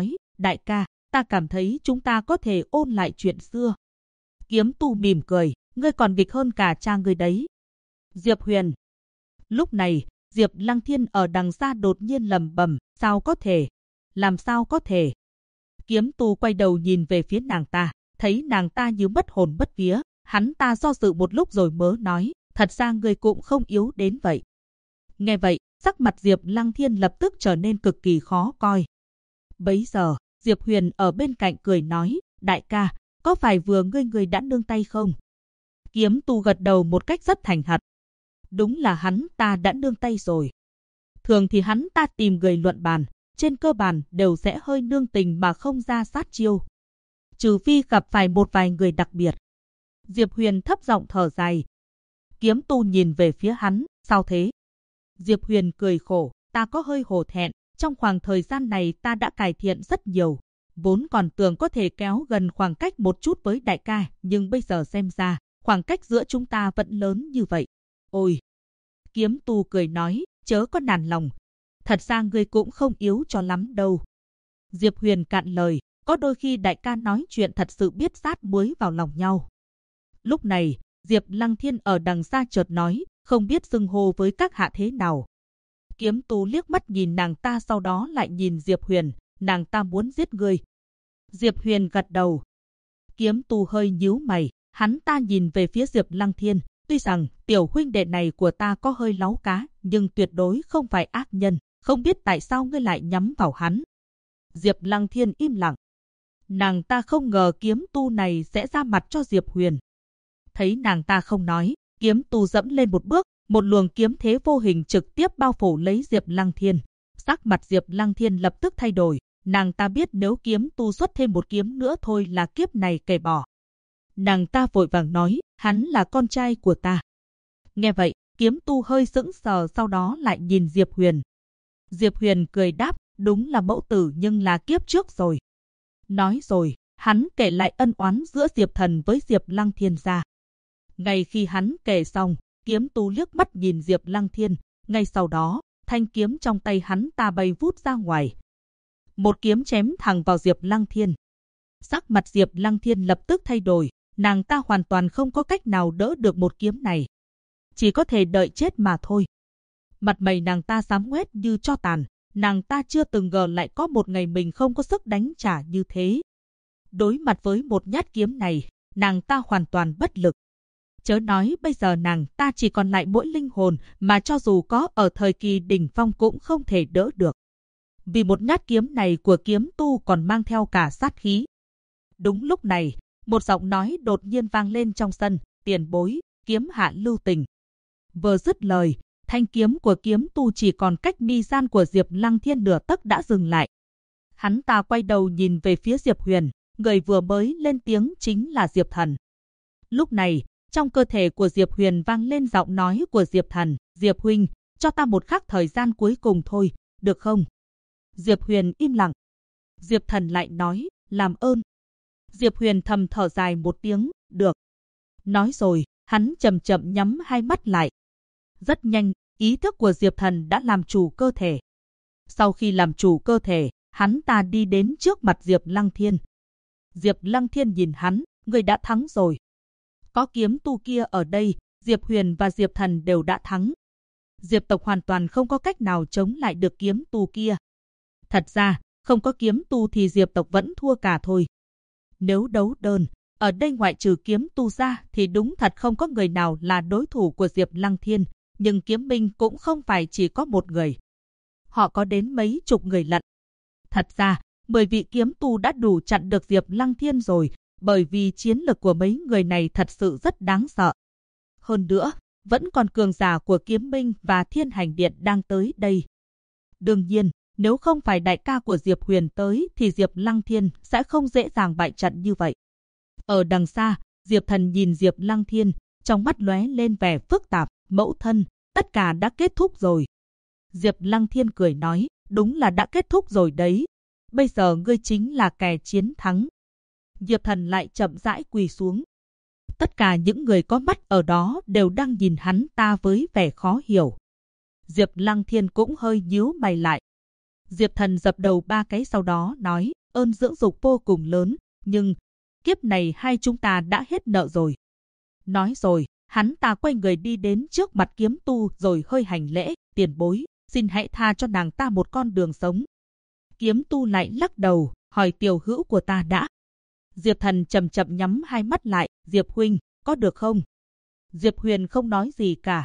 đại ca, ta cảm thấy chúng ta có thể ôn lại chuyện xưa. Kiếm tu mỉm cười, ngươi còn nghịch hơn cả cha ngươi đấy. Diệp Huyền. Lúc này, Diệp Lăng Thiên ở đằng xa đột nhiên lẩm bẩm, sao có thể? Làm sao có thể? Kiếm tu quay đầu nhìn về phía nàng ta, thấy nàng ta như mất hồn mất vía, hắn ta do dự một lúc rồi mới nói, thật ra ngươi cũng không yếu đến vậy. Nghe vậy, sắc mặt Diệp Lăng Thiên lập tức trở nên cực kỳ khó coi. Bấy giờ, Diệp Huyền ở bên cạnh cười nói, đại ca, có phải vừa ngươi đã nương tay không? Kiếm tu gật đầu một cách rất thành thật. Đúng là hắn ta đã nương tay rồi. Thường thì hắn ta tìm người luận bàn, trên cơ bản đều sẽ hơi nương tình mà không ra sát chiêu. Trừ phi gặp phải một vài người đặc biệt. Diệp Huyền thấp giọng thở dài. Kiếm tu nhìn về phía hắn, sao thế? Diệp Huyền cười khổ, ta có hơi hổ thẹn, trong khoảng thời gian này ta đã cải thiện rất nhiều. Vốn còn tưởng có thể kéo gần khoảng cách một chút với đại ca, nhưng bây giờ xem ra, khoảng cách giữa chúng ta vẫn lớn như vậy. Ôi! Kiếm tu cười nói, chớ có nản lòng. Thật ra ngươi cũng không yếu cho lắm đâu. Diệp Huyền cạn lời, có đôi khi đại ca nói chuyện thật sự biết sát muối vào lòng nhau. Lúc này, Diệp Lăng Thiên ở đằng xa chợt nói, không biết xưng hô với các hạ thế nào. Kiếm tu liếc mắt nhìn nàng ta, sau đó lại nhìn Diệp Huyền, nàng ta muốn giết ngươi. Diệp Huyền gật đầu. Kiếm tu hơi nhíu mày, hắn ta nhìn về phía Diệp Lăng Thiên, tuy rằng tiểu huynh đệ này của ta có hơi láu cá, nhưng tuyệt đối không phải ác nhân, không biết tại sao ngươi lại nhắm vào hắn. Diệp Lăng Thiên im lặng. Nàng ta không ngờ kiếm tu này sẽ ra mặt cho Diệp Huyền. Thấy nàng ta không nói, kiếm tu dẫm lên một bước, một luồng kiếm thế vô hình trực tiếp bao phủ lấy Diệp Lăng Thiên. Sắc mặt Diệp Lăng Thiên lập tức thay đổi, nàng ta biết nếu kiếm tu xuất thêm một kiếm nữa thôi là kiếp này kể bỏ. Nàng ta vội vàng nói, hắn là con trai của ta. Nghe vậy, kiếm tu hơi sững sờ, sau đó lại nhìn Diệp Huyền. Diệp Huyền cười đáp, đúng là mẫu tử nhưng là kiếp trước rồi. Nói rồi, hắn kể lại ân oán giữa Diệp Thần với Diệp Lăng Thiên ra. Ngay khi hắn kể xong, kiếm tu liếc mắt nhìn Diệp Lăng Thiên, ngay sau đó, thanh kiếm trong tay hắn ta bay vút ra ngoài. Một kiếm chém thẳng vào Diệp Lăng Thiên. Sắc mặt Diệp Lăng Thiên lập tức thay đổi, nàng ta hoàn toàn không có cách nào đỡ được một kiếm này. Chỉ có thể đợi chết mà thôi. Mặt mày nàng ta xám ngoét như tro tàn, nàng ta chưa từng ngờ lại có một ngày mình không có sức đánh trả như thế. Đối mặt với một nhát kiếm này, nàng ta hoàn toàn bất lực. Chớ nói bây giờ nàng ta chỉ còn lại mỗi linh hồn mà cho dù có ở thời kỳ đỉnh phong cũng không thể đỡ được. Vì một nhát kiếm này của kiếm tu còn mang theo cả sát khí. Đúng lúc này, một giọng nói đột nhiên vang lên trong sân, tiền bối, kiếm hạ lưu tình. Vừa dứt lời, thanh kiếm của kiếm tu chỉ còn cách mi gian của Diệp Lăng Thiên nửa tấc đã dừng lại. Hắn ta quay đầu nhìn về phía Diệp Huyền, người vừa mới lên tiếng chính là Diệp Thần. Lúc này, trong cơ thể của Diệp Huyền vang lên giọng nói của Diệp Thần, Diệp huynh, cho ta một khắc thời gian cuối cùng thôi, được không? Diệp Huyền im lặng. Diệp Thần lại nói, làm ơn. Diệp Huyền thầm thở dài một tiếng, được. Nói rồi, hắn chậm chậm nhắm hai mắt lại. Rất nhanh, ý thức của Diệp Thần đã làm chủ cơ thể. Sau khi làm chủ cơ thể, hắn ta đi đến trước mặt Diệp Lăng Thiên. Diệp Lăng Thiên nhìn hắn, người đã thắng rồi. Có kiếm tu kia ở đây, Diệp Huyền và Diệp Thần đều đã thắng. Diệp tộc hoàn toàn không có cách nào chống lại được kiếm tu kia. Thật ra, không có kiếm tu thì Diệp tộc vẫn thua cả thôi. Nếu đấu đơn, ở đây ngoại trừ kiếm tu ra thì đúng thật không có người nào là đối thủ của Diệp Lăng Thiên, nhưng kiếm binh cũng không phải chỉ có một người. Họ có đến mấy chục người lận. Thật ra, 10 vị kiếm tu đã đủ chặn được Diệp Lăng Thiên rồi, bởi vì chiến lực của mấy người này thật sự rất đáng sợ. Hơn nữa, vẫn còn cường giả của kiếm binh và thiên hành điện đang tới đây. Đương nhiên, nếu không phải đại ca của Diệp Huyền tới thì Diệp Lăng Thiên sẽ không dễ dàng bại trận như vậy. Ở đằng xa, Diệp Thần nhìn Diệp Lăng Thiên, trong mắt lóe lên vẻ phức tạp, mẫu thân, tất cả đã kết thúc rồi. Diệp Lăng Thiên cười nói, đúng là đã kết thúc rồi đấy. Bây giờ ngươi chính là kẻ chiến thắng. Diệp Thần lại chậm rãi quỳ xuống. Tất cả những người có mắt ở đó đều đang nhìn hắn ta với vẻ khó hiểu. Diệp Lăng Thiên cũng hơi nhíu mày lại. Diệp Thần dập đầu 3 cái sau đó nói, ơn dưỡng dục vô cùng lớn, nhưng kiếp này hai chúng ta đã hết nợ rồi. Nói rồi, hắn ta quay người đi đến trước mặt Kiếm Tu rồi hơi hành lễ, tiền bối, xin hãy tha cho nàng ta một con đường sống. Kiếm Tu lại lắc đầu, hỏi tiểu hữu của ta đã. Diệp Thần chậm chậm nhắm hai mắt lại, Diệp huynh, có được không? Diệp Huyền không nói gì cả.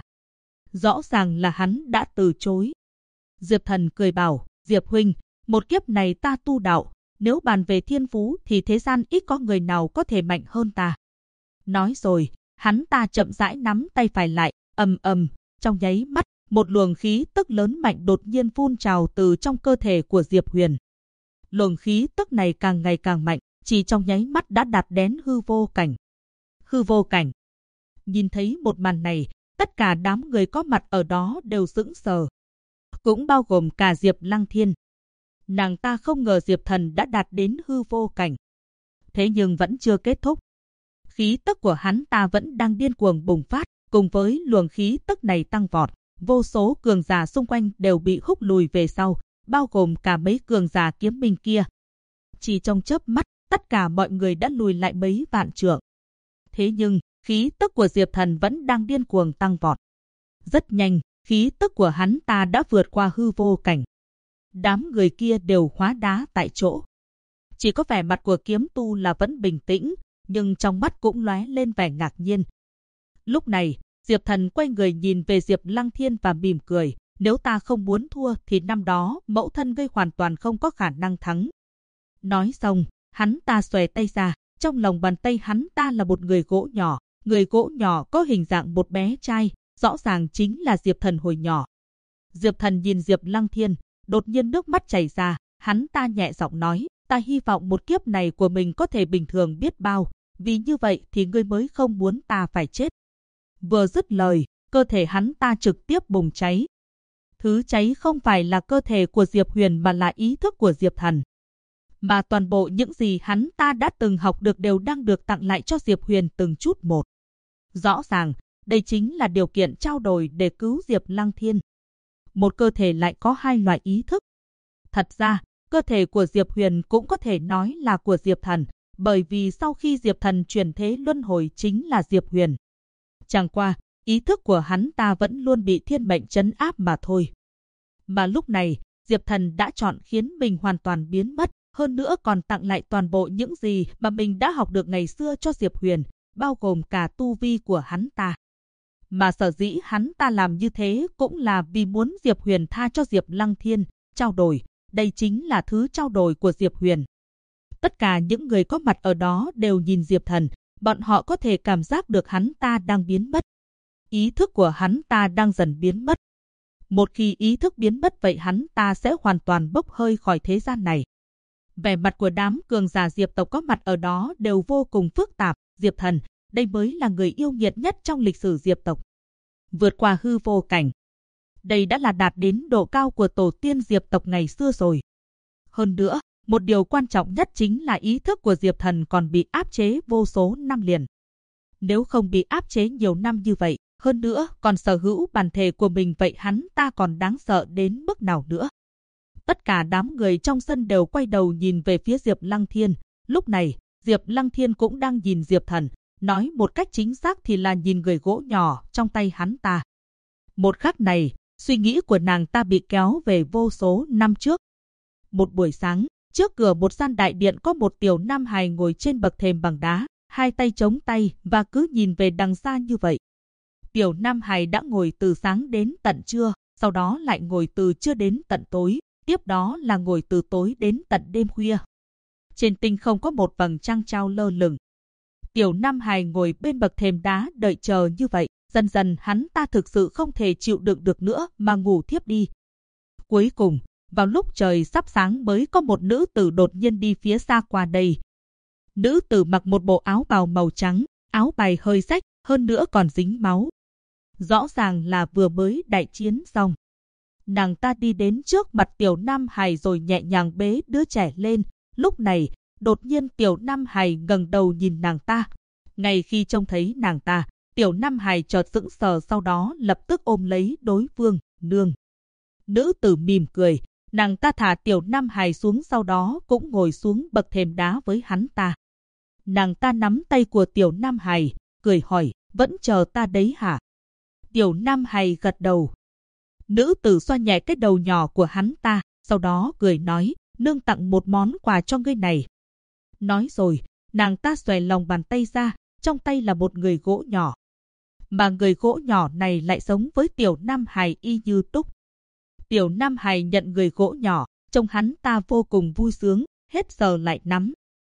Rõ ràng là hắn đã từ chối. Diệp Thần cười bảo, Diệp huynh, một kiếp này ta tu đạo, nếu bàn về thiên phú thì thế gian ít có người nào có thể mạnh hơn ta. Nói rồi, hắn ta chậm rãi nắm tay phải lại, ầm ầm, trong nháy mắt, một luồng khí tức lớn mạnh đột nhiên phun trào từ trong cơ thể của Diệp Huyền. Luồng khí tức này càng ngày càng mạnh, chỉ trong nháy mắt đã đạt đến hư vô cảnh. Hư vô cảnh. Nhìn thấy một màn này, tất cả đám người có mặt ở đó đều sững sờ. Cũng bao gồm cả Diệp Lăng Thiên. Nàng ta không ngờ Diệp Thần đã đạt đến hư vô cảnh. Thế nhưng vẫn chưa kết thúc. Khí tức của hắn ta vẫn đang điên cuồng bùng phát, cùng với luồng khí tức này tăng vọt. Vô số cường giả xung quanh đều bị húc lùi về sau, bao gồm cả mấy cường giả kiếm minh kia. Chỉ trong chớp mắt, tất cả mọi người đã lùi lại mấy vạn trượng. Thế nhưng, khí tức của Diệp Thần vẫn đang điên cuồng tăng vọt. Rất nhanh, khí tức của hắn ta đã vượt qua hư vô cảnh. Đám người kia đều hóa đá tại chỗ. Chỉ có vẻ mặt của Kiếm Tu là vẫn bình tĩnh, nhưng trong mắt cũng lóe lên vẻ ngạc nhiên. Lúc này, Diệp Thần quay người nhìn về Diệp Lăng Thiên và mỉm cười. Nếu ta không muốn thua thì năm đó mẫu thân ngươi hoàn toàn không có khả năng thắng. Nói xong, hắn ta xòe tay ra. Trong lòng bàn tay hắn ta là một người gỗ nhỏ. Người gỗ nhỏ có hình dạng một bé trai, rõ ràng chính là Diệp Thần hồi nhỏ. Diệp Thần nhìn Diệp Lăng Thiên, đột nhiên nước mắt chảy ra. Hắn ta nhẹ giọng nói, ta hy vọng một kiếp này của mình có thể bình thường biết bao. Vì như vậy thì ngươi mới không muốn ta phải chết. Vừa dứt lời, cơ thể hắn ta trực tiếp bùng cháy. Thứ cháy không phải là cơ thể của Diệp Huyền mà là ý thức của Diệp Thần. Mà toàn bộ những gì hắn ta đã từng học được đều đang được tặng lại cho Diệp Huyền từng chút một. Rõ ràng, đây chính là điều kiện trao đổi để cứu Diệp Lăng Thiên. Một cơ thể lại có hai loại ý thức. Thật ra, cơ thể của Diệp Huyền cũng có thể nói là của Diệp Thần, bởi vì sau khi Diệp Thần chuyển thế luân hồi chính là Diệp Huyền. Chẳng qua, ý thức của hắn ta vẫn luôn bị thiên mệnh trấn áp mà thôi. Mà lúc này, Diệp Thần đã chọn khiến mình hoàn toàn biến mất, hơn nữa còn tặng lại toàn bộ những gì mà mình đã học được ngày xưa cho Diệp Huyền, bao gồm cả tu vi của hắn ta. Mà sở dĩ hắn ta làm như thế cũng là vì muốn Diệp Huyền tha cho Diệp Lăng Thiên, trao đổi, đây chính là thứ trao đổi của Diệp Huyền. Tất cả những người có mặt ở đó đều nhìn Diệp Thần, bọn họ có thể cảm giác được hắn ta đang biến mất. Ý thức của hắn ta đang dần biến mất. Một khi ý thức biến mất vậy hắn ta sẽ hoàn toàn bốc hơi khỏi thế gian này. Vẻ mặt của đám cường giả Diệp tộc có mặt ở đó đều vô cùng phức tạp. Diệp Thần, đây mới là người yêu nghiệt nhất trong lịch sử Diệp tộc. Vượt qua hư vô cảnh. Đây đã là đạt đến độ cao của tổ tiên Diệp tộc ngày xưa rồi. Hơn nữa, một điều quan trọng nhất chính là ý thức của Diệp Thần còn bị áp chế vô số năm liền. Nếu không bị áp chế nhiều năm như vậy, hơn nữa còn sở hữu bản thể của mình vậy hắn ta còn đáng sợ đến mức nào nữa. Tất cả đám người trong sân đều quay đầu nhìn về phía Diệp Lăng Thiên. Lúc này, Diệp Lăng Thiên cũng đang nhìn Diệp Thần, nói một cách chính xác thì là nhìn người gỗ nhỏ trong tay hắn ta. Một khắc này, suy nghĩ của nàng ta bị kéo về vô số năm trước. Một buổi sáng, trước cửa một gian đại điện có một tiểu nam hài ngồi trên bậc thềm bằng đá, hai tay chống tay và cứ nhìn về đằng xa như vậy. Tiểu nam hài đã ngồi từ sáng đến tận trưa, sau đó lại ngồi từ trưa đến tận tối, tiếp đó là ngồi từ tối đến tận đêm khuya. Trên tinh không có một vầng trăng trao lơ lửng. Tiểu nam hài ngồi bên bậc thềm đá đợi chờ như vậy, dần dần hắn ta thực sự không thể chịu đựng được nữa mà ngủ thiếp đi. Cuối cùng, vào lúc trời sắp sáng mới có một nữ tử đột nhiên đi phía xa qua đây. Nữ tử mặc một bộ áo bào màu trắng, áo bài hơi rách, hơn nữa còn dính máu. Rõ ràng là vừa mới đại chiến xong. Nàng ta đi đến trước mặt tiểu nam hài rồi nhẹ nhàng bế đứa trẻ lên. Lúc này, đột nhiên tiểu nam hài ngẩng đầu nhìn nàng ta. Ngay khi trông thấy nàng ta, tiểu nam hài chợt sững sờ, sau đó lập tức ôm lấy đối phương, nương. Nữ tử mỉm cười, nàng ta thả Tiểu Nam Hải xuống, sau đó cũng ngồi xuống bậc thềm đá với hắn ta. Nàng ta nắm tay của Tiểu Nam Hải, cười hỏi, vẫn chờ ta đấy hả? Tiểu Nam Hải gật đầu. Nữ tử xoa nhẹ cái đầu nhỏ của hắn ta, sau đó cười nói, nương tặng một món quà cho ngươi này. Nói rồi, nàng ta xòe lòng bàn tay ra, trong tay là một người gỗ nhỏ. Mà người gỗ nhỏ này lại giống với Tiểu Nam Hải y như đúc. Tiểu Nam Hải nhận người gỗ nhỏ, trông hắn ta vô cùng vui sướng, hết giờ lại nắm.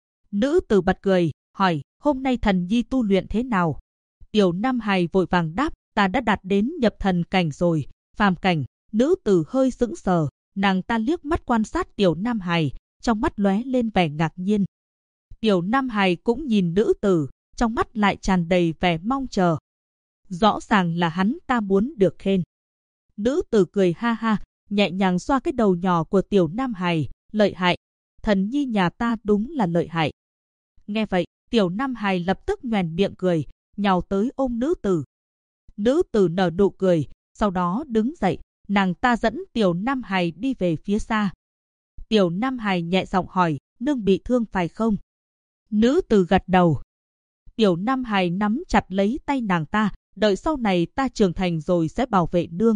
Nữ tử bật cười, hỏi, hôm nay thần nhi tu luyện thế nào? Tiểu Nam Hải vội vàng đáp, ta đã đạt đến nhập thần cảnh rồi, phàm cảnh. Nữ tử hơi sững sờ, nàng ta liếc mắt quan sát Tiểu Nam Hải, trong mắt lóe lên vẻ ngạc nhiên. Tiểu Nam Hải cũng nhìn nữ tử, trong mắt lại tràn đầy vẻ mong chờ. Rõ ràng là hắn ta muốn được khen. Nữ tử cười ha ha, nhẹ nhàng xoa cái đầu nhỏ của Tiểu Nam Hải, lợi hại. Thần nhi nhà ta đúng là lợi hại. Nghe vậy, Tiểu Nam Hải lập tức nhoẻn miệng cười, nhào tới ôm nữ tử. Nữ tử nở nụ cười, sau đó đứng dậy, nàng ta dẫn Tiểu Nam Hải đi về phía xa. Tiểu Nam Hải nhẹ giọng hỏi, nương bị thương phải không? Nữ tử gật đầu. Tiểu Nam Hải nắm chặt lấy tay nàng ta, đợi sau này ta trưởng thành rồi sẽ bảo vệ nương.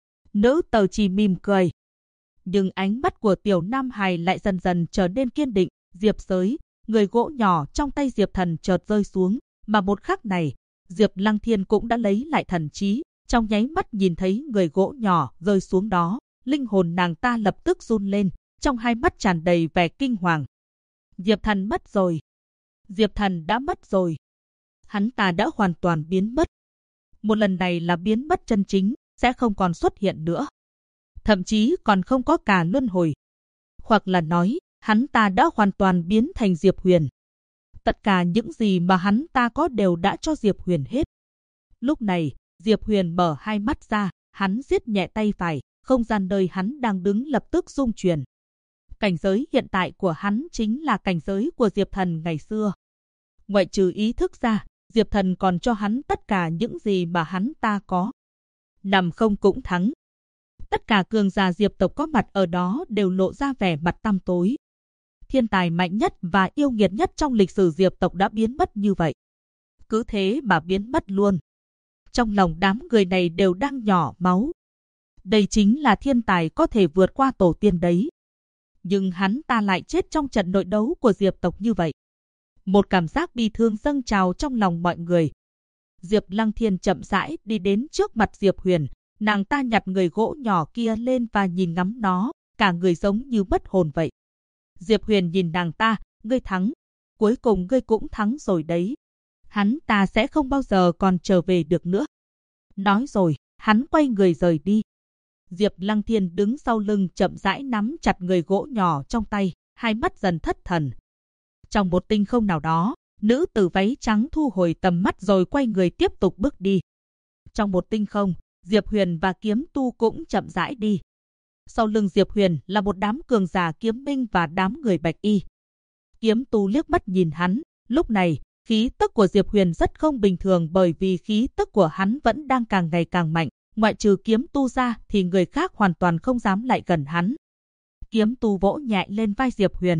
Nữ tử chỉ mỉm cười. Nhưng ánh mắt của Tiểu Nam Hải lại dần dần trở nên kiên định. Diệp Giới, người gỗ nhỏ trong tay Diệp Thần chợt rơi xuống, mà một khắc này, Diệp Lăng Thiên cũng đã lấy lại thần trí. Trong nháy mắt nhìn thấy người gỗ nhỏ rơi xuống đó, linh hồn nàng ta lập tức run lên, trong hai mắt tràn đầy vẻ kinh hoàng. Diệp Thần mất rồi. Diệp Thần đã mất rồi. Hắn ta đã hoàn toàn biến mất. Một lần này là biến mất chân chính, sẽ không còn xuất hiện nữa. Thậm chí còn không có cả luân hồi. Hoặc là nói, hắn ta đã hoàn toàn biến thành Diệp Huyền. Tất cả những gì mà hắn ta có đều đã cho Diệp Huyền hết. Lúc này, Diệp Huyền mở hai mắt ra, hắn siết nhẹ tay phải, không gian nơi hắn đang đứng lập tức rung chuyển. Cảnh giới hiện tại của hắn chính là cảnh giới của Diệp Thần ngày xưa. Ngoại trừ ý thức ra, Diệp Thần còn cho hắn tất cả những gì mà hắn ta có. Nằm không cũng thắng. Tất cả cường giả Diệp tộc có mặt ở đó đều lộ ra vẻ mặt tăm tối. Thiên tài mạnh nhất và yêu nghiệt nhất trong lịch sử Diệp tộc đã biến mất như vậy. Cứ thế mà biến mất luôn. Trong lòng đám người này đều đang nhỏ máu. Đây chính là thiên tài có thể vượt qua tổ tiên đấy. Nhưng hắn ta lại chết trong trận nội đấu của Diệp tộc như vậy. Một cảm giác bi thương dâng trào trong lòng mọi người. Diệp Lăng Thiên chậm rãi đi đến trước mặt Diệp Huyền. Nàng ta nhặt người gỗ nhỏ kia lên và nhìn ngắm nó, cả người giống như mất hồn vậy. Diệp Huyền nhìn nàng ta, ngươi thắng. Cuối cùng ngươi cũng thắng rồi đấy. Hắn ta sẽ không bao giờ còn trở về được nữa. Nói rồi, hắn quay người rời đi. Diệp Lăng Thiên đứng sau lưng chậm rãi nắm chặt người gỗ nhỏ trong tay, hai mắt dần thất thần. Trong một tinh không nào đó, nữ tử váy trắng thu hồi tầm mắt rồi quay người tiếp tục bước đi. Trong một tinh không, Diệp Huyền và Kiếm Tu cũng chậm rãi đi. Sau lưng Diệp Huyền là một đám cường giả kiếm minh và đám người bạch y. Kiếm Tu liếc mắt nhìn hắn, lúc này, khí tức của Diệp Huyền rất không bình thường bởi vì khí tức của hắn vẫn đang càng ngày càng mạnh. Ngoại trừ Kiếm Tu ra thì người khác hoàn toàn không dám lại gần hắn. Kiếm Tu vỗ nhẹ lên vai Diệp Huyền,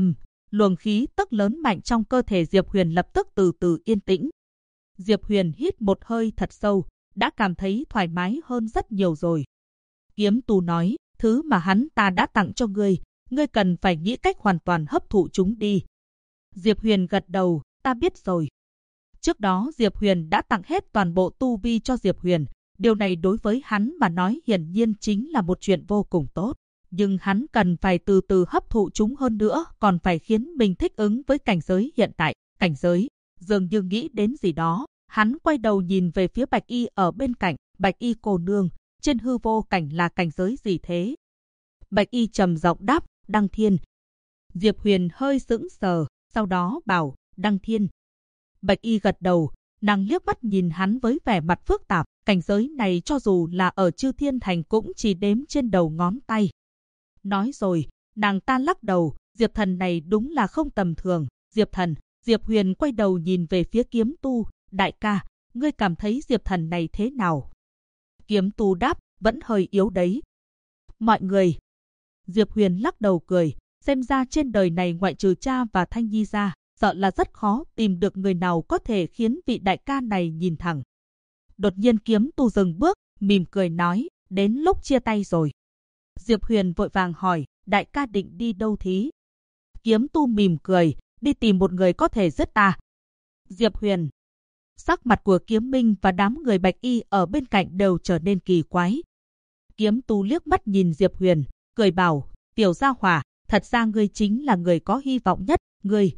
luồng khí tức lớn mạnh trong cơ thể Diệp Huyền lập tức từ từ yên tĩnh. Diệp Huyền hít một hơi thật sâu, đã cảm thấy thoải mái hơn rất nhiều rồi. Kiếm Tu nói, thứ mà hắn ta đã tặng cho ngươi cần phải nghĩ cách hoàn toàn hấp thụ chúng đi. Diệp Huyền gật đầu, ta biết rồi. Trước đó Diệp Huyền đã tặng hết toàn bộ tu vi cho Diệp Huyền. Điều này đối với hắn mà nói hiển nhiên chính là một chuyện vô cùng tốt. Nhưng hắn cần phải từ từ hấp thụ chúng hơn nữa, còn phải khiến mình thích ứng với cảnh giới hiện tại. Cảnh giới, dường như nghĩ đến gì đó, hắn quay đầu nhìn về phía Bạch Y ở bên cạnh. Bạch Y cô nương, trên hư vô cảnh là cảnh giới gì thế? Bạch Y trầm giọng đáp, Đăng Thiên. Diệp Huyền hơi sững sờ, sau đó bảo, Đăng Thiên. Bạch Y gật đầu, nàng liếc mắt nhìn hắn với vẻ mặt phức tạp. Cảnh giới này cho dù là ở Chư Thiên Thành cũng chỉ đếm trên đầu ngón tay. Nói rồi, nàng ta lắc đầu, Diệp Thần này đúng là không tầm thường. Diệp Thần, Diệp Huyền quay đầu nhìn về phía Kiếm Tu, đại ca, ngươi cảm thấy Diệp Thần này thế nào? Kiếm Tu đáp, vẫn hơi yếu đấy. Mọi người, Diệp Huyền lắc đầu cười, xem ra trên đời này ngoại trừ cha và Thanh Nhi ra, sợ là rất khó tìm được người nào có thể khiến vị đại ca này nhìn thẳng. Đột nhiên Kiếm Tu dừng bước, mỉm cười nói, đến lúc chia tay rồi. Diệp Huyền vội vàng hỏi, đại ca định đi đâu thí? Kiếm Tu mỉm cười, đi tìm một người có thể giết ta. Diệp Huyền. Sắc mặt của Kiếm Minh và đám người Bạch Y ở bên cạnh đều trở nên kỳ quái. Kiếm Tu liếc mắt nhìn Diệp Huyền, cười bảo, tiểu gia hỏa, thật ra ngươi chính là người có hy vọng nhất, ngươi.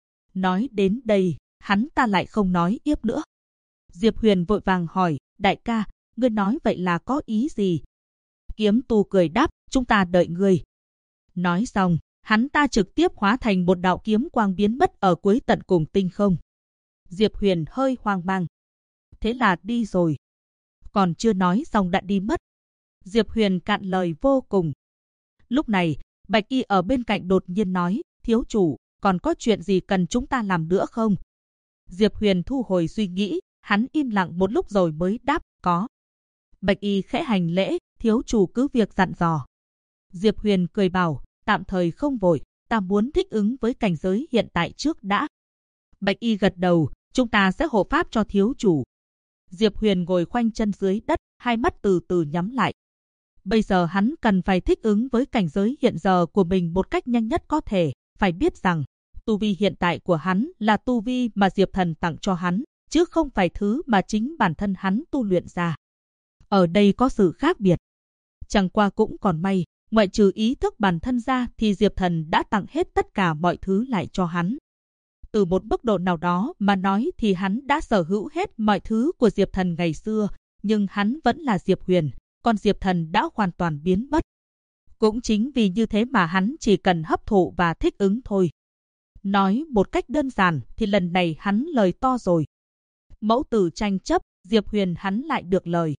Nói đến đây, hắn ta lại không nói tiếp nữa. Diệp Huyền vội vàng hỏi, đại ca, ngươi nói vậy là có ý gì? Kiếm Tu cười đáp, chúng ta đợi ngươi. Nói xong, hắn ta trực tiếp hóa thành một đạo kiếm quang biến mất ở cuối tận cùng tinh không. Diệp Huyền hơi hoang mang. Thế là đi rồi. Còn chưa nói xong đã đi mất. Diệp Huyền cạn lời vô cùng. Lúc này, Bạch Y ở bên cạnh đột nhiên nói, thiếu chủ, còn có chuyện gì cần chúng ta làm nữa không? Diệp Huyền thu hồi suy nghĩ, hắn im lặng một lúc rồi mới đáp, có. Bạch Y khẽ hành lễ, thiếu chủ cứ việc dặn dò. Diệp Huyền cười bảo, tạm thời không vội, ta muốn thích ứng với cảnh giới hiện tại trước đã. Bạch Y gật đầu, chúng ta sẽ hộ pháp cho thiếu chủ. Diệp Huyền ngồi khoanh chân dưới đất, hai mắt từ từ nhắm lại. Bây giờ hắn cần phải thích ứng với cảnh giới hiện giờ của mình một cách nhanh nhất có thể, phải biết rằng, tu vi hiện tại của hắn là tu vi mà Diệp Thần tặng cho hắn, chứ không phải thứ mà chính bản thân hắn tu luyện ra. Ở đây có sự khác biệt. Chẳng qua cũng còn may, ngoại trừ ý thức bản thân ra thì Diệp Thần đã tặng hết tất cả mọi thứ lại cho hắn. Từ một mức độ nào đó mà nói thì hắn đã sở hữu hết mọi thứ của Diệp Thần ngày xưa, nhưng hắn vẫn là Diệp Huyền, còn Diệp Thần đã hoàn toàn biến mất. Cũng chính vì như thế mà hắn chỉ cần hấp thụ và thích ứng thôi. Nói một cách đơn giản thì lần này hắn lời to rồi. Mẫu tử tranh chấp, Diệp Huyền hắn lại được lời.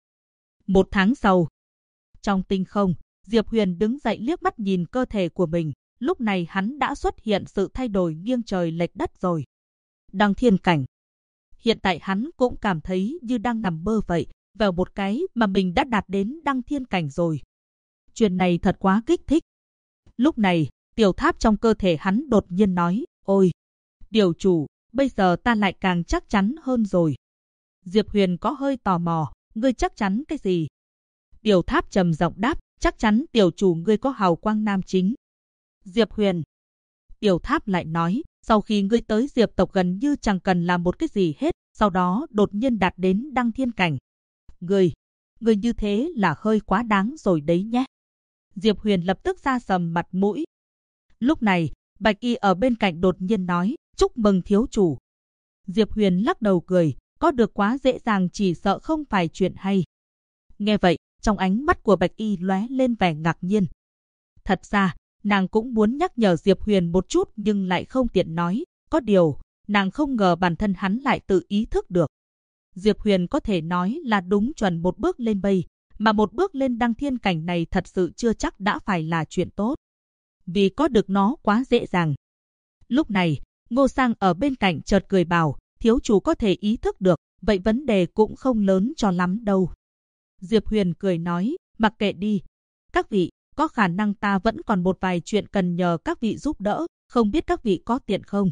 1 tháng sau, trong tinh không, Diệp Huyền đứng dậy liếc mắt nhìn cơ thể của mình. Lúc này hắn đã xuất hiện sự thay đổi nghiêng trời lệch đất rồi. Đăng thiên cảnh. Hiện tại hắn cũng cảm thấy như đang nằm mơ vậy, vào một cái mà mình đã đạt đến đăng thiên cảnh rồi. Chuyện này thật quá kích thích. Lúc này, tiểu tháp trong cơ thể hắn đột nhiên nói, ôi, điều chủ, bây giờ ta lại càng chắc chắn hơn rồi. Diệp Huyền có hơi tò mò, ngươi chắc chắn cái gì? Tiểu tháp trầm giọng đáp, chắc chắn tiểu chủ ngươi có hào quang nam chính. Diệp Huyền. Tiểu tháp lại nói, sau khi ngươi tới Diệp tộc gần như chẳng cần làm một cái gì hết, sau đó đột nhiên đạt đến đăng thiên cảnh. Ngươi như thế là hơi quá đáng rồi đấy nhé. Diệp Huyền lập tức ra sầm mặt mũi. Lúc này, Bạch Y ở bên cạnh đột nhiên nói, chúc mừng thiếu chủ. Diệp Huyền lắc đầu cười, có được quá dễ dàng chỉ sợ không phải chuyện hay. Nghe vậy, trong ánh mắt của Bạch Y lóe lên vẻ ngạc nhiên. Thật ra, nàng cũng muốn nhắc nhở Diệp Huyền một chút nhưng lại không tiện nói, có điều, nàng không ngờ bản thân hắn lại tự ý thức được. Diệp Huyền có thể nói là đúng chuẩn một bước lên mây, mà một bước lên đăng thiên cảnh này thật sự chưa chắc đã phải là chuyện tốt. Vì có được nó quá dễ dàng. Lúc này, Ngô Sang ở bên cạnh chợt cười bảo, thiếu chủ có thể ý thức được, vậy vấn đề cũng không lớn cho lắm đâu. Diệp Huyền cười nói, mặc kệ đi. Các vị, có khả năng ta vẫn còn một vài chuyện cần nhờ các vị giúp đỡ, không biết các vị có tiện không?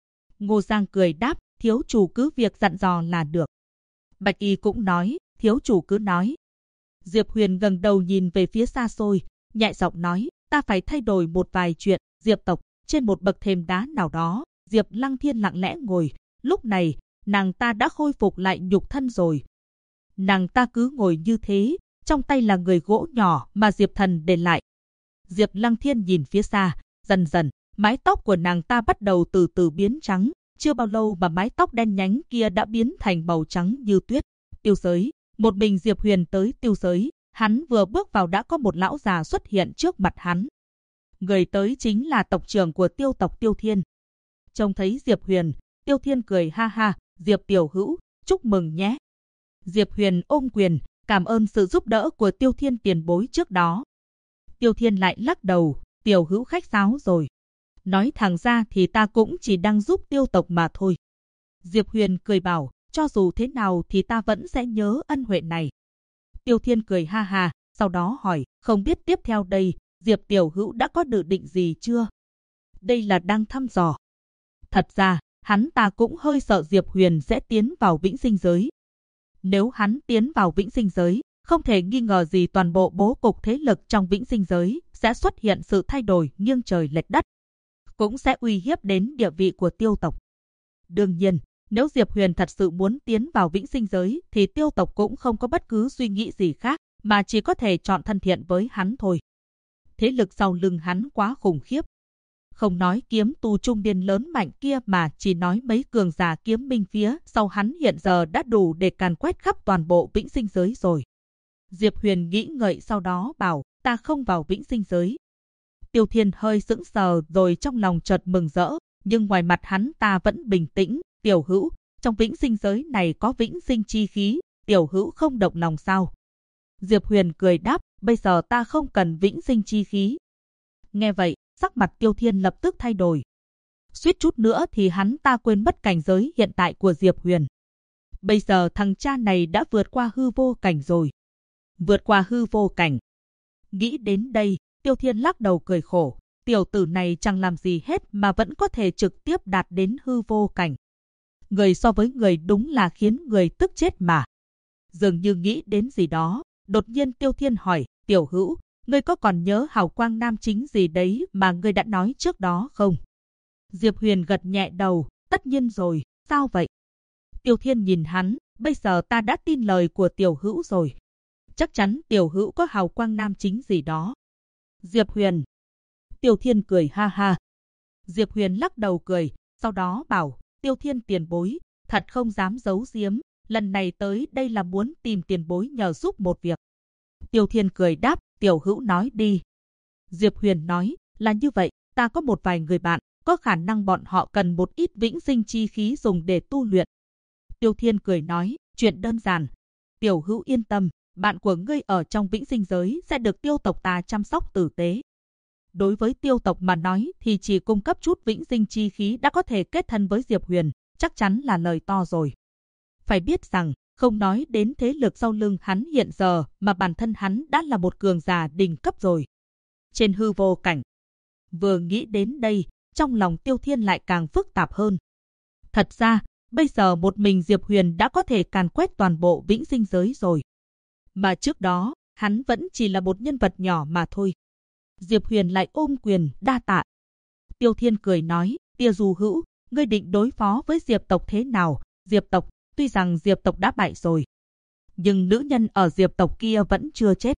Ngô Giang cười đáp, thiếu chủ cứ việc dặn dò là được. Bạch Y cũng nói, thiếu chủ cứ nói. Diệp Huyền ngẩng đầu nhìn về phía xa xôi, nhẹ giọng nói, ta phải thay đổi một vài chuyện. Diệp tộc, trên một bậc thềm đá nào đó, Diệp Lăng Thiên lặng lẽ ngồi. Lúc này, nàng ta đã khôi phục lại nhục thân rồi. Nàng ta cứ ngồi như thế, trong tay là người gỗ nhỏ mà Diệp Thần để lại. Diệp Lăng Thiên nhìn phía xa, dần dần, mái tóc của nàng ta bắt đầu từ từ biến trắng. Chưa bao lâu mà mái tóc đen nhánh kia đã biến thành màu trắng như tuyết. Tiêu giới, một mình Diệp Huyền tới tiêu giới, hắn vừa bước vào đã có một lão già xuất hiện trước mặt hắn. Người tới chính là tộc trưởng của tiêu tộc Tiêu Thiên. Trông thấy Diệp Huyền, Tiêu Thiên cười ha ha, Diệp tiểu hữu, chúc mừng nhé. Diệp Huyền ôm quyền, cảm ơn sự giúp đỡ của Tiêu Thiên tiền bối trước đó. Tiêu Thiên lại lắc đầu, tiểu hữu khách sáo rồi. Nói thẳng ra thì ta cũng chỉ đang giúp tiêu tộc mà thôi. Diệp Huyền cười bảo, cho dù thế nào thì ta vẫn sẽ nhớ ân huệ này. Tiêu Thiên cười ha ha, sau đó hỏi, không biết tiếp theo đây, Diệp tiểu hữu đã có dự định gì chưa? Đây là đang thăm dò. Thật ra, hắn ta cũng hơi sợ Diệp Huyền sẽ tiến vào vĩnh sinh giới. Nếu hắn tiến vào vĩnh sinh giới, không thể nghi ngờ gì toàn bộ bố cục thế lực trong vĩnh sinh giới sẽ xuất hiện sự thay đổi nghiêng trời lệch đất, cũng sẽ uy hiếp đến địa vị của Tiêu tộc. Đương nhiên, nếu Diệp Huyền thật sự muốn tiến vào vĩnh sinh giới thì Tiêu tộc cũng không có bất cứ suy nghĩ gì khác, mà chỉ có thể chọn thân thiện với hắn thôi. Thế lực sau lưng hắn quá khủng khiếp. Không nói kiếm tu trung niên lớn mạnh kia mà chỉ nói mấy cường giả kiếm minh phía sau hắn hiện giờ đã đủ để càn quét khắp toàn bộ vĩnh sinh giới rồi. Diệp Huyền nghĩ ngợi sau đó bảo, ta không vào vĩnh sinh giới. Tiêu Thiên hơi sững sờ rồi trong lòng chợt mừng rỡ, nhưng ngoài mặt hắn ta vẫn bình tĩnh. Tiểu hữu, trong vĩnh sinh giới này có vĩnh sinh chi khí, tiểu hữu không động lòng sao? Diệp Huyền cười đáp, bây giờ ta không cần vĩnh sinh chi khí. Nghe vậy, sắc mặt Tiêu Thiên lập tức thay đổi. Suýt chút nữa thì hắn ta quên mất cảnh giới hiện tại của Diệp Huyền. Bây giờ thằng cha này đã vượt qua hư vô cảnh rồi. Vượt qua hư vô cảnh. Nghĩ đến đây, Tiêu Thiên lắc đầu cười khổ. Tiểu tử này chẳng làm gì hết mà vẫn có thể trực tiếp đạt đến hư vô cảnh. Người so với người đúng là khiến người tức chết mà. Dường như nghĩ đến gì đó, đột nhiên Tiêu Thiên hỏi, tiểu hữu, ngươi có còn nhớ hào quang nam chính gì đấy mà ngươi đã nói trước đó không? Diệp Huyền gật nhẹ đầu, tất nhiên rồi, sao vậy? Tiêu Thiên nhìn hắn, bây giờ ta đã tin lời của tiểu hữu rồi. Chắc chắn tiểu hữu có hào quang nam chính gì đó. Diệp Huyền. Tiêu Thiên cười ha ha. Diệp Huyền lắc đầu cười, sau đó bảo, Tiêu Thiên tiền bối, thật không dám giấu giếm, lần này tới đây là muốn tìm tiền bối nhờ giúp một việc. Tiêu Thiên cười đáp, tiểu hữu nói đi. Diệp Huyền nói, là như vậy, ta có một vài người bạn, có khả năng bọn họ cần một ít vĩnh sinh chi khí dùng để tu luyện. Tiêu Thiên cười nói, chuyện đơn giản. Tiểu hữu yên tâm, bạn của ngươi ở trong vĩnh sinh giới sẽ được Tiêu tộc ta chăm sóc tử tế. Đối với Tiêu tộc mà nói thì chỉ cung cấp chút vĩnh sinh chi khí đã có thể kết thân với Diệp Huyền, chắc chắn là lời to rồi. Phải biết rằng, không nói đến thế lực sau lưng hắn hiện giờ mà bản thân hắn đã là một cường giả đỉnh cấp rồi. Trên hư vô cảnh, vừa nghĩ đến đây, trong lòng Tiêu Thiên lại càng phức tạp hơn. Thật ra, bây giờ một mình Diệp Huyền đã có thể càn quét toàn bộ vĩnh sinh giới rồi. Mà trước đó, hắn vẫn chỉ là một nhân vật nhỏ mà thôi. Diệp Huyền lại ôm quyền đa tạ. Tiêu Thiên cười nói, Tia Du hữu, ngươi định đối phó với Diệp tộc thế nào? Diệp tộc, tuy rằng Diệp tộc đã bại rồi, nhưng nữ nhân ở Diệp tộc kia vẫn chưa chết.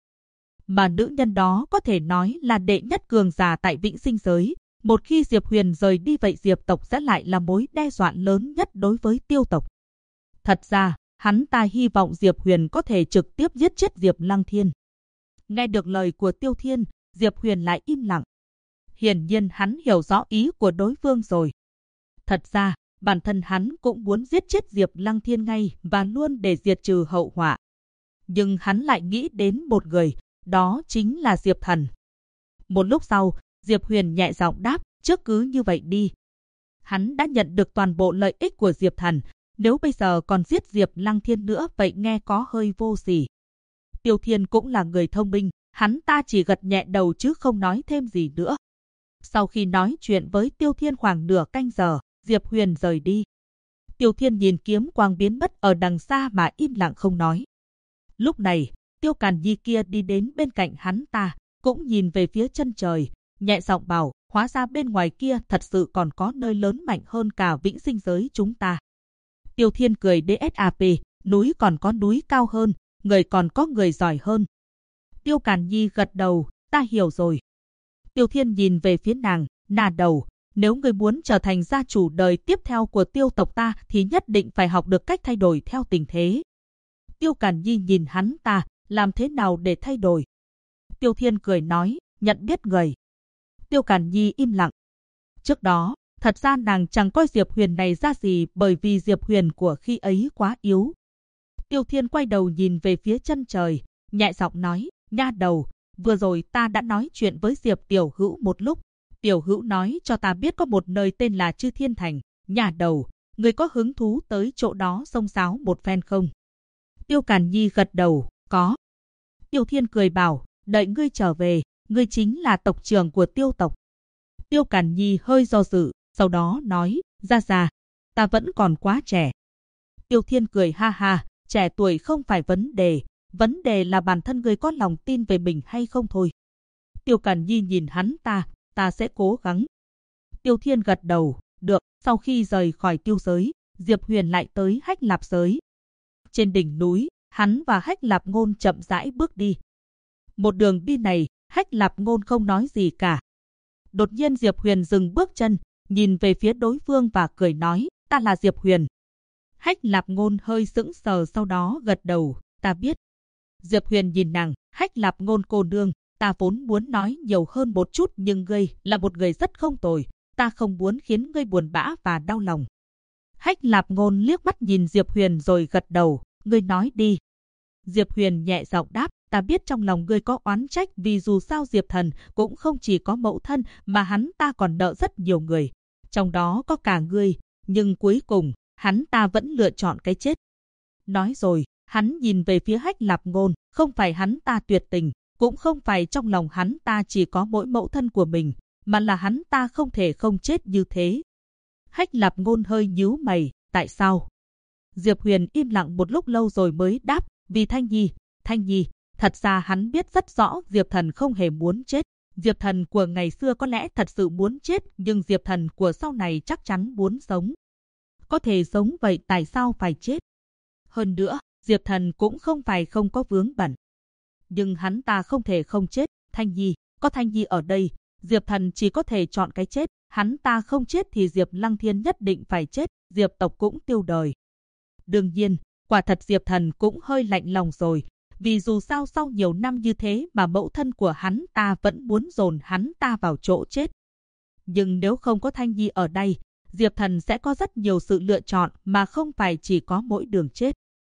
Mà nữ nhân đó có thể nói là đệ nhất cường giả tại vĩnh sinh giới. Một khi Diệp Huyền rời đi vậy Diệp tộc sẽ lại là mối đe dọa lớn nhất đối với Tiêu tộc. Thật ra, hắn ta hy vọng Diệp Huyền có thể trực tiếp giết chết Diệp Lăng Thiên. Nghe được lời của Tiêu Thiên, Diệp Huyền lại im lặng. Hiển nhiên hắn hiểu rõ ý của đối phương rồi. Thật ra, bản thân hắn cũng muốn giết chết Diệp Lăng Thiên ngay và luôn để diệt trừ hậu họa. Nhưng hắn lại nghĩ đến một người, đó chính là Diệp Thần. Một lúc sau, Diệp Huyền nhẹ giọng đáp, trước cứ như vậy đi. Hắn đã nhận được toàn bộ lợi ích của Diệp Thần, nếu bây giờ còn giết Diệp Lăng Thiên nữa vậy nghe có hơi vô sỉ. Tiêu Thiên cũng là người thông minh, hắn ta chỉ gật nhẹ đầu chứ không nói thêm gì nữa. Sau khi nói chuyện với Tiêu Thiên khoảng nửa canh giờ, Diệp Huyền rời đi. Tiêu Thiên nhìn kiếm quang biến mất ở đằng xa mà im lặng không nói. Lúc này, Tiêu Càn Nhi kia đi đến bên cạnh hắn ta, cũng nhìn về phía chân trời, nhẹ giọng bảo, hóa ra bên ngoài kia thật sự còn có nơi lớn mạnh hơn cả vĩnh sinh giới chúng ta. Tiêu Thiên cười DSAP, núi còn có núi cao hơn, người còn có người giỏi hơn. Tiêu Càn Nhi gật đầu, ta hiểu rồi. Tiêu Thiên nhìn về phía nàng, nà đầu, nếu người muốn trở thành gia chủ đời tiếp theo của Tiêu tộc ta thì nhất định phải học được cách thay đổi theo tình thế. Tiêu Càn Nhi nhìn hắn ta, làm thế nào để thay đổi? Tiêu Thiên cười nói, nhận biết người. Tiêu Càn Nhi im lặng. Trước đó, thật ra nàng chẳng coi Diệp Huyền này ra gì bởi vì Diệp Huyền của khi ấy quá yếu. Tiêu Thiên quay đầu nhìn về phía chân trời, nhẹ giọng nói, nha đầu, vừa rồi ta đã nói chuyện với Diệp tiểu hữu một lúc. Tiểu hữu nói cho ta biết có một nơi tên là Chư Thiên Thành. Nha đầu, người có hứng thú tới chỗ đó xông xáo một phen không? Tiêu Càn Nhi gật đầu, có. Tiêu Thiên cười bảo, đợi ngươi trở về, ngươi chính là tộc trưởng của Tiêu tộc. Tiêu Càn Nhi hơi do dự, sau đó nói, gia gia, ta vẫn còn quá trẻ. Tiêu Thiên cười ha ha, trẻ tuổi không phải vấn đề là bản thân ngươi có lòng tin về mình hay không thôi. Tiêu Càn Nhi nhìn hắn ta sẽ cố gắng. Tiêu Thiên gật đầu, được. Sau khi rời khỏi Tiêu giới, Diệp Huyền lại tới Hách Lạp giới. Trên đỉnh núi, hắn và Hách Lạp Ngôn chậm rãi bước đi. Một đường đi này, Hách Lạp Ngôn không nói gì cả. Đột nhiên Diệp Huyền dừng bước chân, nhìn về phía đối phương và cười nói, ta là Diệp Huyền. Hách Lạp Ngôn hơi sững sờ, sau đó gật đầu, ta biết. Diệp Huyền nhìn nàng, Hách Lạp Ngôn cô nương, ta vốn muốn nói nhiều hơn một chút nhưng ngươi là một người rất không tồi, ta không muốn khiến ngươi buồn bã và đau lòng. Hách Lạp Ngôn liếc mắt nhìn Diệp Huyền rồi gật đầu, ngươi nói đi. Diệp Huyền nhẹ giọng đáp, ta biết trong lòng ngươi có oán trách vì dù sao Diệp Thần cũng không chỉ có mẫu thân mà hắn ta còn nợ rất nhiều người, trong đó có cả ngươi, nhưng cuối cùng hắn ta vẫn lựa chọn cái chết. Nói rồi, hắn nhìn về phía Hách Lạp Ngôn, không phải hắn ta tuyệt tình, cũng không phải trong lòng hắn ta chỉ có mỗi mẫu thân của mình, mà là hắn ta không thể không chết như thế. Hách Lạp Ngôn hơi nhíu mày, tại sao? Diệp Huyền im lặng một lúc lâu rồi mới đáp, vì Thanh Nhi, thật ra hắn biết rất rõ Diệp Thần không hề muốn chết. Diệp Thần của ngày xưa có lẽ thật sự muốn chết, nhưng Diệp Thần của sau này chắc chắn muốn sống. Có thể sống vậy tại sao phải chết? Hơn nữa, Diệp Thần cũng không phải không có vướng bận. Nhưng hắn ta không thể không chết. Thanh Nhi, có Thanh Nhi ở đây, Diệp Thần chỉ có thể chọn cái chết. Hắn ta không chết thì Diệp Lăng Thiên nhất định phải chết, Diệp tộc cũng tiêu đời. Đương nhiên, quả thật Diệp Thần cũng hơi lạnh lòng rồi, vì dù sao sau nhiều năm như thế mà mẫu thân của hắn ta vẫn muốn dồn hắn ta vào chỗ chết. Nhưng nếu không có Thanh Nhi ở đây, Diệp Thần sẽ có rất nhiều sự lựa chọn mà không phải chỉ có mỗi đường chết.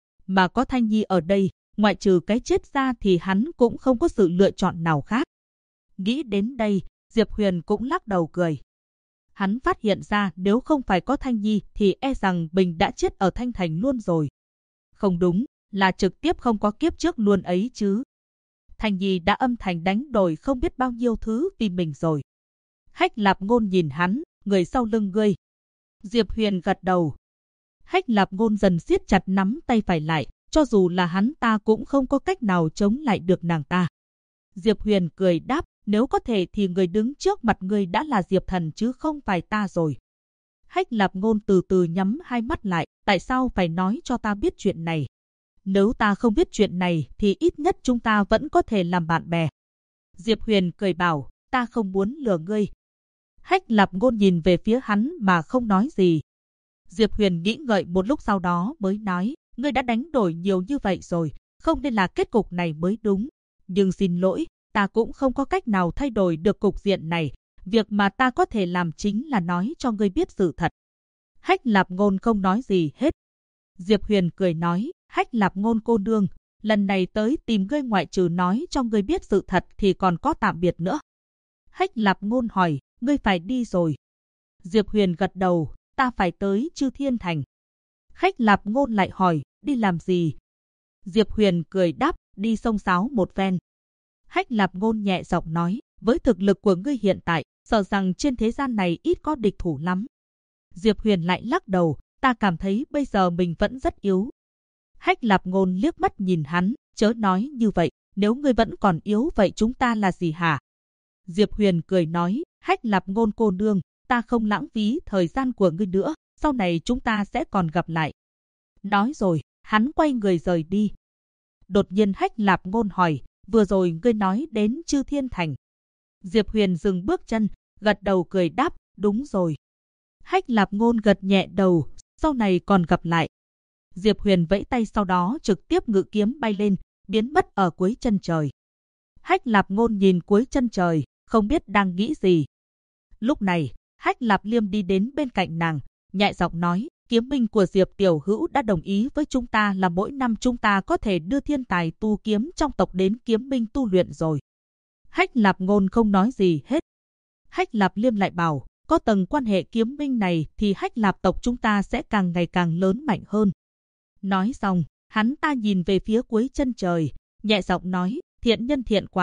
Mà có Thanh Nhi ở đây, ngoại trừ cái chết ra thì hắn cũng không có sự lựa chọn nào khác. Nghĩ đến đây, Diệp Huyền cũng lắc đầu cười. Hắn phát hiện ra nếu không phải có Thanh Nhi thì e rằng mình đã chết ở Thanh Thành luôn rồi. Không đúng, là trực tiếp không có kiếp trước luôn ấy chứ. Thanh Nhi đã âm thầm đánh đổi không biết bao nhiêu thứ vì mình rồi. Hách Lạp Ngôn nhìn hắn, người sau lưng ngươi. Diệp Huyền gật đầu. Hách Lạp Ngôn dần siết chặt nắm tay phải lại, cho dù là hắn ta cũng không có cách nào chống lại được nàng ta. Diệp Huyền cười đáp, nếu có thể thì người đứng trước mặt ngươi đã là Diệp Thần chứ không phải ta rồi. Hách Lạp Ngôn từ từ nhắm hai mắt lại, tại sao phải nói cho ta biết chuyện này? Nếu ta không biết chuyện này thì ít nhất chúng ta vẫn có thể làm bạn bè. Diệp Huyền cười bảo, ta không muốn lừa ngươi. Hách Lạp Ngôn nhìn về phía hắn mà không nói gì. Diệp Huyền nghĩ ngợi một lúc sau đó mới nói, ngươi đã đánh đổi nhiều như vậy rồi, không nên là kết cục này mới đúng. Nhưng xin lỗi, ta cũng không có cách nào thay đổi được cục diện này. Việc mà ta có thể làm chính là nói cho ngươi biết sự thật. Hách Lạp Ngôn không nói gì hết. Diệp Huyền cười nói, Hách Lạp Ngôn cô nương, lần này tới tìm ngươi ngoại trừ nói cho ngươi biết sự thật thì còn có tạm biệt nữa. Hách Lạp Ngôn hỏi, ngươi phải đi rồi. Diệp Huyền gật đầu, ta phải tới Chư Thiên Thành. Hách Lạp Ngôn lại hỏi, đi làm gì? Diệp Huyền cười đáp, đi xông xáo một ven. Hách Lạp Ngôn nhẹ giọng nói, với thực lực của ngươi hiện tại, sợ rằng trên thế gian này ít có địch thủ lắm. Diệp Huyền lại lắc đầu, ta cảm thấy bây giờ mình vẫn rất yếu. Hách Lạp Ngôn liếc mắt nhìn hắn, chớ nói như vậy, nếu ngươi vẫn còn yếu vậy chúng ta là gì hả? Diệp Huyền cười nói, Hách Lạp Ngôn cô nương, ta không lãng phí thời gian của ngươi nữa, sau này chúng ta sẽ còn gặp lại. Nói rồi, hắn quay người rời đi. Đột nhiên Hách Lạp Ngôn hỏi, vừa rồi ngươi nói đến Chư Thiên Thành. Diệp Huyền dừng bước chân, gật đầu cười đáp, đúng rồi. Hách Lạp Ngôn gật nhẹ đầu, sau này còn gặp lại. Diệp Huyền vẫy tay sau đó trực tiếp ngự kiếm bay lên, biến mất ở cuối chân trời. Hách Lạp Ngôn nhìn cuối chân trời, không biết đang nghĩ gì. Lúc này, Hách Lạp Liêm đi đến bên cạnh nàng, nhẹ giọng nói, kiếm minh của Diệp Tiểu Hữu đã đồng ý với chúng ta là mỗi năm chúng ta có thể đưa thiên tài tu kiếm trong tộc đến kiếm minh tu luyện rồi. Hách Lạp Ngôn không nói gì hết. Hách Lạp Liêm lại bảo, có tầng quan hệ kiếm minh này thì Hách Lạp tộc chúng ta sẽ càng ngày càng lớn mạnh hơn. Nói xong, hắn ta nhìn về phía cuối chân trời, nhẹ giọng nói, thiện nhân thiện quả,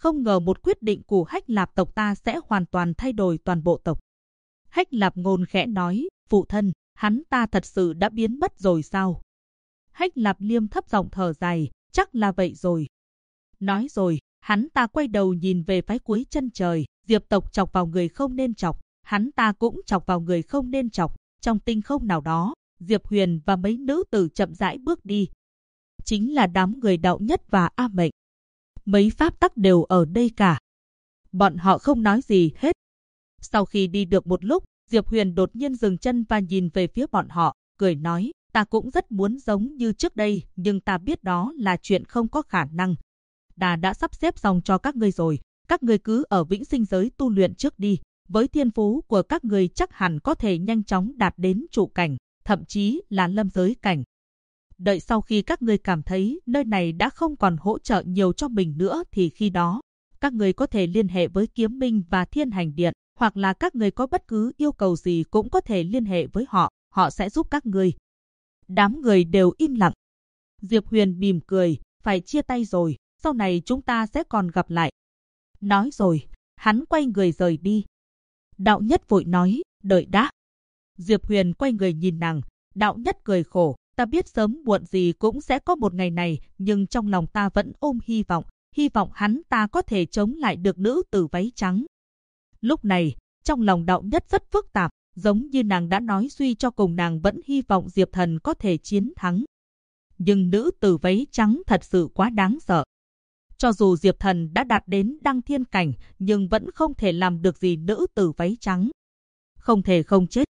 không ngờ một quyết định của Hách Lạp tộc ta sẽ hoàn toàn thay đổi toàn bộ tộc. Hách Lạp Ngôn khẽ nói, phụ thân, hắn ta thật sự đã biến mất rồi sao? Hách Lạp Liêm thấp giọng thở dài, chắc là vậy rồi. Nói rồi, hắn ta quay đầu nhìn về phía cuối chân trời, Diệp tộc chọc vào người không nên chọc, hắn ta cũng chọc vào người không nên chọc. Trong tinh không nào đó, Diệp Huyền và mấy nữ tử chậm rãi bước đi. Chính là đám người Đạo Nhất và A Mệnh. Mấy pháp tắc đều ở đây cả. Bọn họ không nói gì hết. Sau khi đi được một lúc, Diệp Huyền đột nhiên dừng chân và nhìn về phía bọn họ, cười nói, ta cũng rất muốn giống như trước đây, nhưng ta biết đó là chuyện không có khả năng. Ta đã sắp xếp xong cho các ngươi rồi, các ngươi cứ ở vĩnh sinh giới tu luyện trước đi. Với thiên phú của các ngươi chắc hẳn có thể nhanh chóng đạt đến trụ cảnh, thậm chí là lâm giới cảnh. Đợi sau khi các ngươi cảm thấy nơi này đã không còn hỗ trợ nhiều cho mình nữa thì khi đó, các ngươi có thể liên hệ với Kiếm Minh và Thiên Hành Điện, hoặc là các ngươi có bất cứ yêu cầu gì cũng có thể liên hệ với họ, họ sẽ giúp các ngươi. Đám người đều im lặng. Diệp Huyền mỉm cười, phải chia tay rồi, sau này chúng ta sẽ còn gặp lại. Nói rồi, hắn quay người rời đi. Đạo Nhất vội nói, đợi đã. Diệp Huyền quay người nhìn nàng, Đạo Nhất cười khổ, ta biết sớm muộn gì cũng sẽ có một ngày này, nhưng trong lòng ta vẫn ôm hy vọng hắn ta có thể chống lại được nữ tử váy trắng. Lúc này, trong lòng Đạo Nhất rất phức tạp, giống như nàng đã nói suy cho cùng nàng vẫn hy vọng Diệp Thần có thể chiến thắng. Nhưng nữ tử váy trắng thật sự quá đáng sợ. Cho dù Diệp Thần đã đạt đến đăng thiên cảnh, nhưng vẫn không thể làm được gì nữ tử váy trắng. Không thể không chết.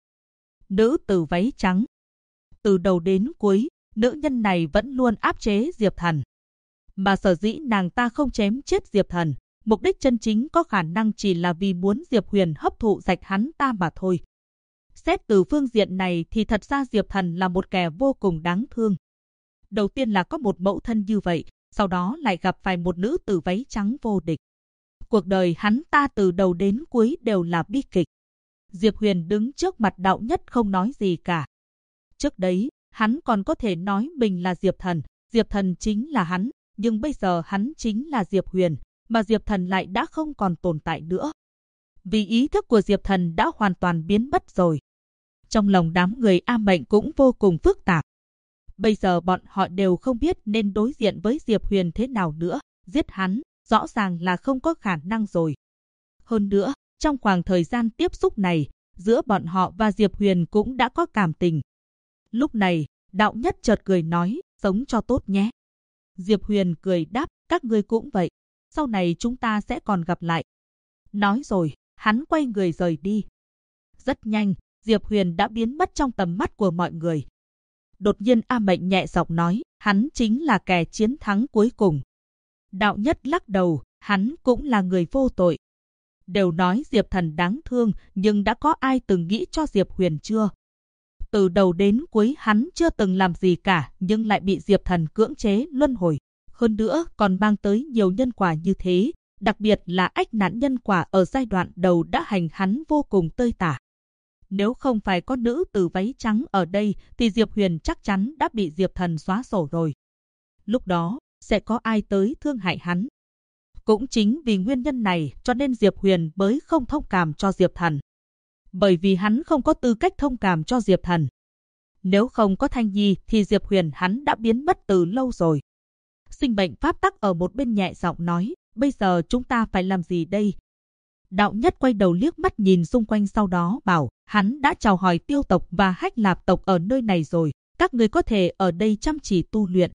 Nữ tử váy trắng. Từ đầu đến cuối, nữ nhân này vẫn luôn áp chế Diệp Thần. Mà sở dĩ nàng ta không chém chết Diệp Thần, mục đích chân chính có khả năng chỉ là vì muốn Diệp Huyền hấp thụ rạch hắn ta mà thôi. Xét từ phương diện này thì thật ra Diệp Thần là một kẻ vô cùng đáng thương. Đầu tiên là có một mẫu thân như vậy, sau đó lại gặp phải một nữ tử váy trắng vô địch. Cuộc đời hắn ta từ đầu đến cuối đều là bi kịch. Diệp Huyền đứng trước mặt Đạo Nhất không nói gì cả. Trước đấy, hắn còn có thể nói mình là Diệp Thần chính là hắn, nhưng bây giờ hắn chính là Diệp Huyền, mà Diệp Thần lại đã không còn tồn tại nữa. Vì ý thức của Diệp Thần đã hoàn toàn biến mất rồi. Trong lòng đám người A Mệnh cũng vô cùng phức tạp. Bây giờ bọn họ đều không biết nên đối diện với Diệp Huyền thế nào nữa, giết hắn, rõ ràng là không có khả năng rồi. Hơn nữa, trong khoảng thời gian tiếp xúc này, giữa bọn họ và Diệp Huyền cũng đã có cảm tình. Lúc này, Đạo Nhất chợt cười nói, sống cho tốt nhé. Diệp Huyền cười đáp, các ngươi cũng vậy, sau này chúng ta sẽ còn gặp lại. Nói rồi, hắn quay người rời đi. Rất nhanh, Diệp Huyền đã biến mất trong tầm mắt của mọi người. Đột nhiên A Mệnh nhẹ giọng nói, hắn chính là kẻ chiến thắng cuối cùng. Đạo Nhất lắc đầu, hắn cũng là người vô tội. Đều nói Diệp Thần đáng thương, nhưng đã có ai từng nghĩ cho Diệp Huyền chưa? Từ đầu đến cuối hắn chưa từng làm gì cả, nhưng lại bị Diệp Thần cưỡng chế luân hồi. Hơn nữa còn mang tới nhiều nhân quả như thế, đặc biệt là ách nạn nhân quả ở giai đoạn đầu đã hành hắn vô cùng tơi tả. Nếu không phải có nữ tử váy trắng ở đây thì Diệp Huyền chắc chắn đã bị Diệp Thần xóa sổ rồi. Lúc đó, sẽ có ai tới thương hại hắn. Cũng chính vì nguyên nhân này cho nên Diệp Huyền mới không thông cảm cho Diệp Thần. Bởi vì hắn không có tư cách thông cảm cho Diệp Thần. Nếu không có Thanh Nhi thì Diệp Huyền hắn đã biến mất từ lâu rồi. Sinh mệnh pháp tắc ở một bên nhẹ giọng nói, bây giờ chúng ta phải làm gì đây? Đạo Nhất quay đầu liếc mắt nhìn xung quanh sau đó bảo, hắn đã chào hỏi Tiêu tộc và Hách Lạp tộc ở nơi này rồi, các người có thể ở đây chăm chỉ tu luyện.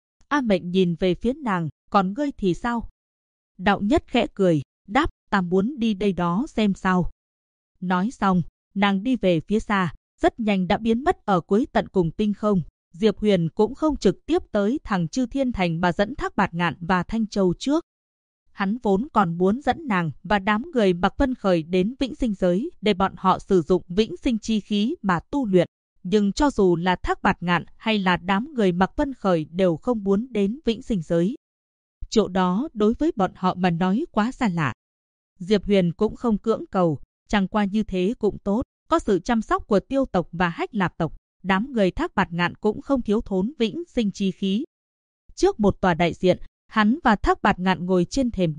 A Mệnh nhìn về phía nàng, còn ngươi thì sao? Đạo Nhất khẽ cười, đáp, ta muốn đi đây đó xem sao. Nói xong, nàng đi về phía xa, rất nhanh đã biến mất ở cuối tận cùng tinh không. Diệp Huyền cũng không trực tiếp tới thẳng Chư Thiên Thành mà dẫn Thác Bạt Ngạn và Thanh Châu trước. Hắn vốn còn muốn dẫn nàng và đám người Mạc Vân Khởi đến vĩnh sinh giới để bọn họ sử dụng vĩnh sinh chi khí mà tu luyện. Nhưng cho dù là Thác Bạt Ngạn hay là đám người Mạc Vân Khởi đều không muốn đến vĩnh sinh giới. Chỗ đó đối với bọn họ mà nói quá xa lạ. Diệp Huyền cũng không cưỡng cầu, chẳng qua như thế cũng tốt, có sự chăm sóc của Tiêu tộc và Hách Lạp tộc, đám người Thác Bạt Ngạn cũng không thiếu thốn vĩnh sinh chi khí. Trước một tòa đại diện, hắn và Thác Bạt Ngạn ngồi trên thềm đá,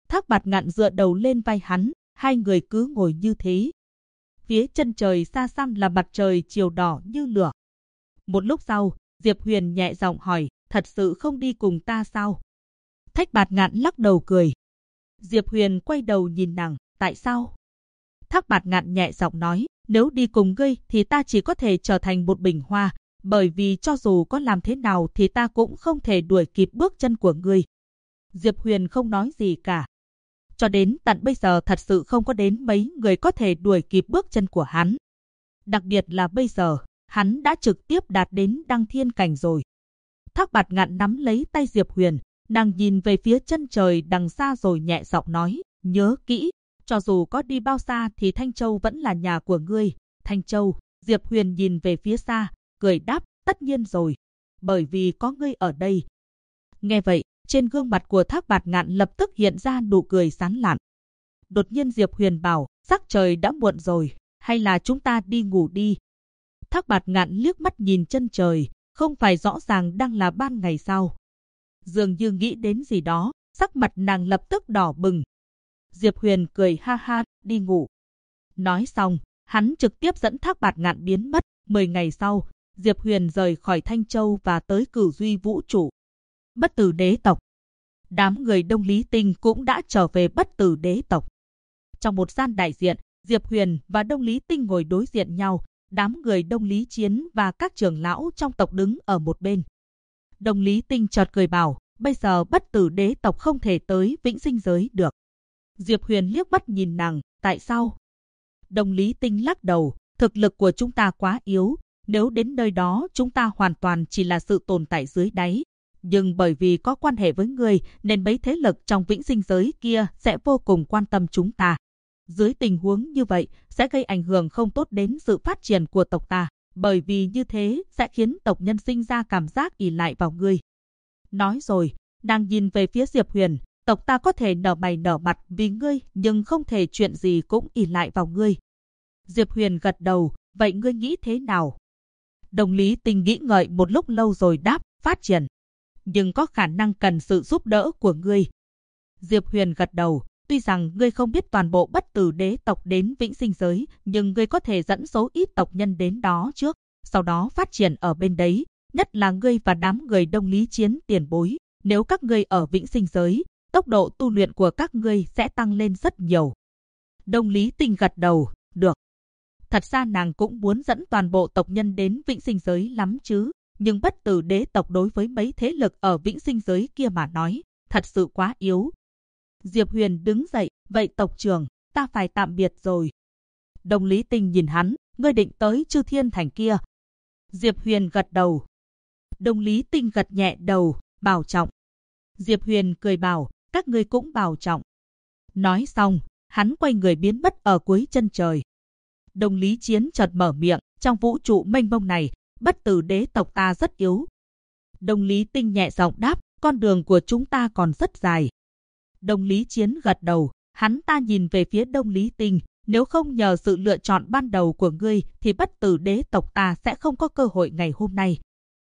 Thác Bạt Ngạn dựa đầu lên vai hắn, hai người cứ ngồi như thế. Phía chân trời xa xăm là mặt trời chiều đỏ như lửa. Một lúc sau, Diệp Huyền nhẹ giọng hỏi, thật sự không đi cùng ta sao? Thác Bạt Ngạn lắc đầu cười. Diệp Huyền quay đầu nhìn nàng, tại sao? Thác Bạt Ngạn nhẹ giọng nói, nếu đi cùng ngươi thì ta chỉ có thể trở thành một bình hoa, bởi vì cho dù có làm thế nào thì ta cũng không thể đuổi kịp bước chân của ngươi. Diệp Huyền không nói gì cả. Cho đến tận bây giờ thật sự không có đến mấy người có thể đuổi kịp bước chân của hắn. Đặc biệt là bây giờ, hắn đã trực tiếp đạt đến đăng thiên cảnh rồi. Thác Bạt Ngạn nắm lấy tay Diệp Huyền, nàng nhìn về phía chân trời đằng xa rồi nhẹ giọng nói, nhớ kỹ, cho dù có đi bao xa thì Thanh Châu vẫn là nhà của ngươi. Thanh Châu, Diệp Huyền nhìn về phía xa, cười đáp, tất nhiên rồi, bởi vì có ngươi ở đây. Nghe vậy, trên gương mặt của Thác Bạt Ngạn lập tức hiện ra nụ cười sán lạn. Đột nhiên Diệp Huyền bảo, sắc trời đã muộn rồi, hay là chúng ta đi ngủ đi. Thác Bạt Ngạn liếc mắt nhìn chân trời, không phải rõ ràng đang là ban ngày sao? Dường như nghĩ đến gì đó, sắc mặt nàng lập tức đỏ bừng. Diệp Huyền cười ha ha, đi ngủ. Nói xong, hắn trực tiếp dẫn Thác Bạt Ngạn biến mất. 10 ngày sau, Diệp Huyền rời khỏi Thanh Châu và tới Cửu Duy Vũ Trụ. Bất Tử Đế tộc. Đám người Đông Lý Tinh cũng đã trở về Bất Tử Đế tộc. Trong một gian đại diện, Diệp Huyền và Đông Lý Tinh ngồi đối diện nhau, đám người Đông Lý Chiến và các trưởng lão trong tộc đứng ở một bên. Đông Lý Tinh chợt cười bảo, bây giờ Bất Tử Đế tộc không thể tới Vĩnh Sinh giới được. Diệp Huyền liếc mắt nhìn nàng, tại sao? Đông Lý Tinh lắc đầu, thực lực của chúng ta quá yếu, nếu đến nơi đó chúng ta hoàn toàn chỉ là sự tồn tại dưới đáy. Nhưng bởi vì có quan hệ với ngươi nên mấy thế lực trong Vĩnh Sinh giới kia sẽ vô cùng quan tâm chúng ta. Dưới tình huống như vậy sẽ gây ảnh hưởng không tốt đến sự phát triển của tộc ta, bởi vì như thế sẽ khiến tộc nhân sinh ra cảm giác ỷ lại vào ngươi. Nói rồi, nàng nhìn về phía Diệp Huyền, tộc ta có thể nở mày nở mặt vì ngươi, nhưng không thể chuyện gì cũng ỷ lại vào ngươi. Diệp Huyền gật đầu, vậy ngươi nghĩ thế nào? Đông Lý Tinh nghĩ ngợi một lúc lâu rồi đáp, phát triển. Nhưng có khả năng cần sự giúp đỡ của ngươi. Diệp Huyền gật đầu, tuy rằng ngươi không biết toàn bộ Bất Tử Đế tộc đến Vĩnh Sinh giới, nhưng ngươi có thể dẫn số ít tộc nhân đến đó trước, sau đó phát triển ở bên đấy, nhất là ngươi và đám người Đông Lý Chiến tiền bối. Nếu các ngươi ở Vĩnh Sinh giới, tốc độ tu luyện của các ngươi sẽ tăng lên rất nhiều. Đông Lý Tinh gật đầu, được. Thật ra nàng cũng muốn dẫn toàn bộ tộc nhân đến Vĩnh Sinh giới lắm chứ, nhưng Bất Tử Đế tộc đối với mấy thế lực ở Vĩnh Sinh giới kia mà nói, thật sự quá yếu. Diệp Huyền đứng dậy, vậy tộc trưởng, ta phải tạm biệt rồi. Đông Lý Tinh nhìn hắn, ngươi định tới Chư Thiên Thành kia. Diệp Huyền gật đầu. Đông Lý Tinh gật nhẹ đầu, bảo trọng. Diệp Huyền cười bảo, các ngươi cũng bảo trọng. Nói xong, hắn quay người biến mất ở cuối chân trời. Đông Lý Chiến chợt mở miệng, trong vũ trụ mênh mông này, Bất Tử Đế tộc ta rất yếu. Đông Lý Tinh nhẹ giọng đáp, con đường của chúng ta còn rất dài. Đông Lý Chiến gật đầu, hắn ta nhìn về phía Đông Lý Tinh, nếu không nhờ sự lựa chọn ban đầu của ngươi thì Bất Tử Đế tộc ta sẽ không có cơ hội ngày hôm nay.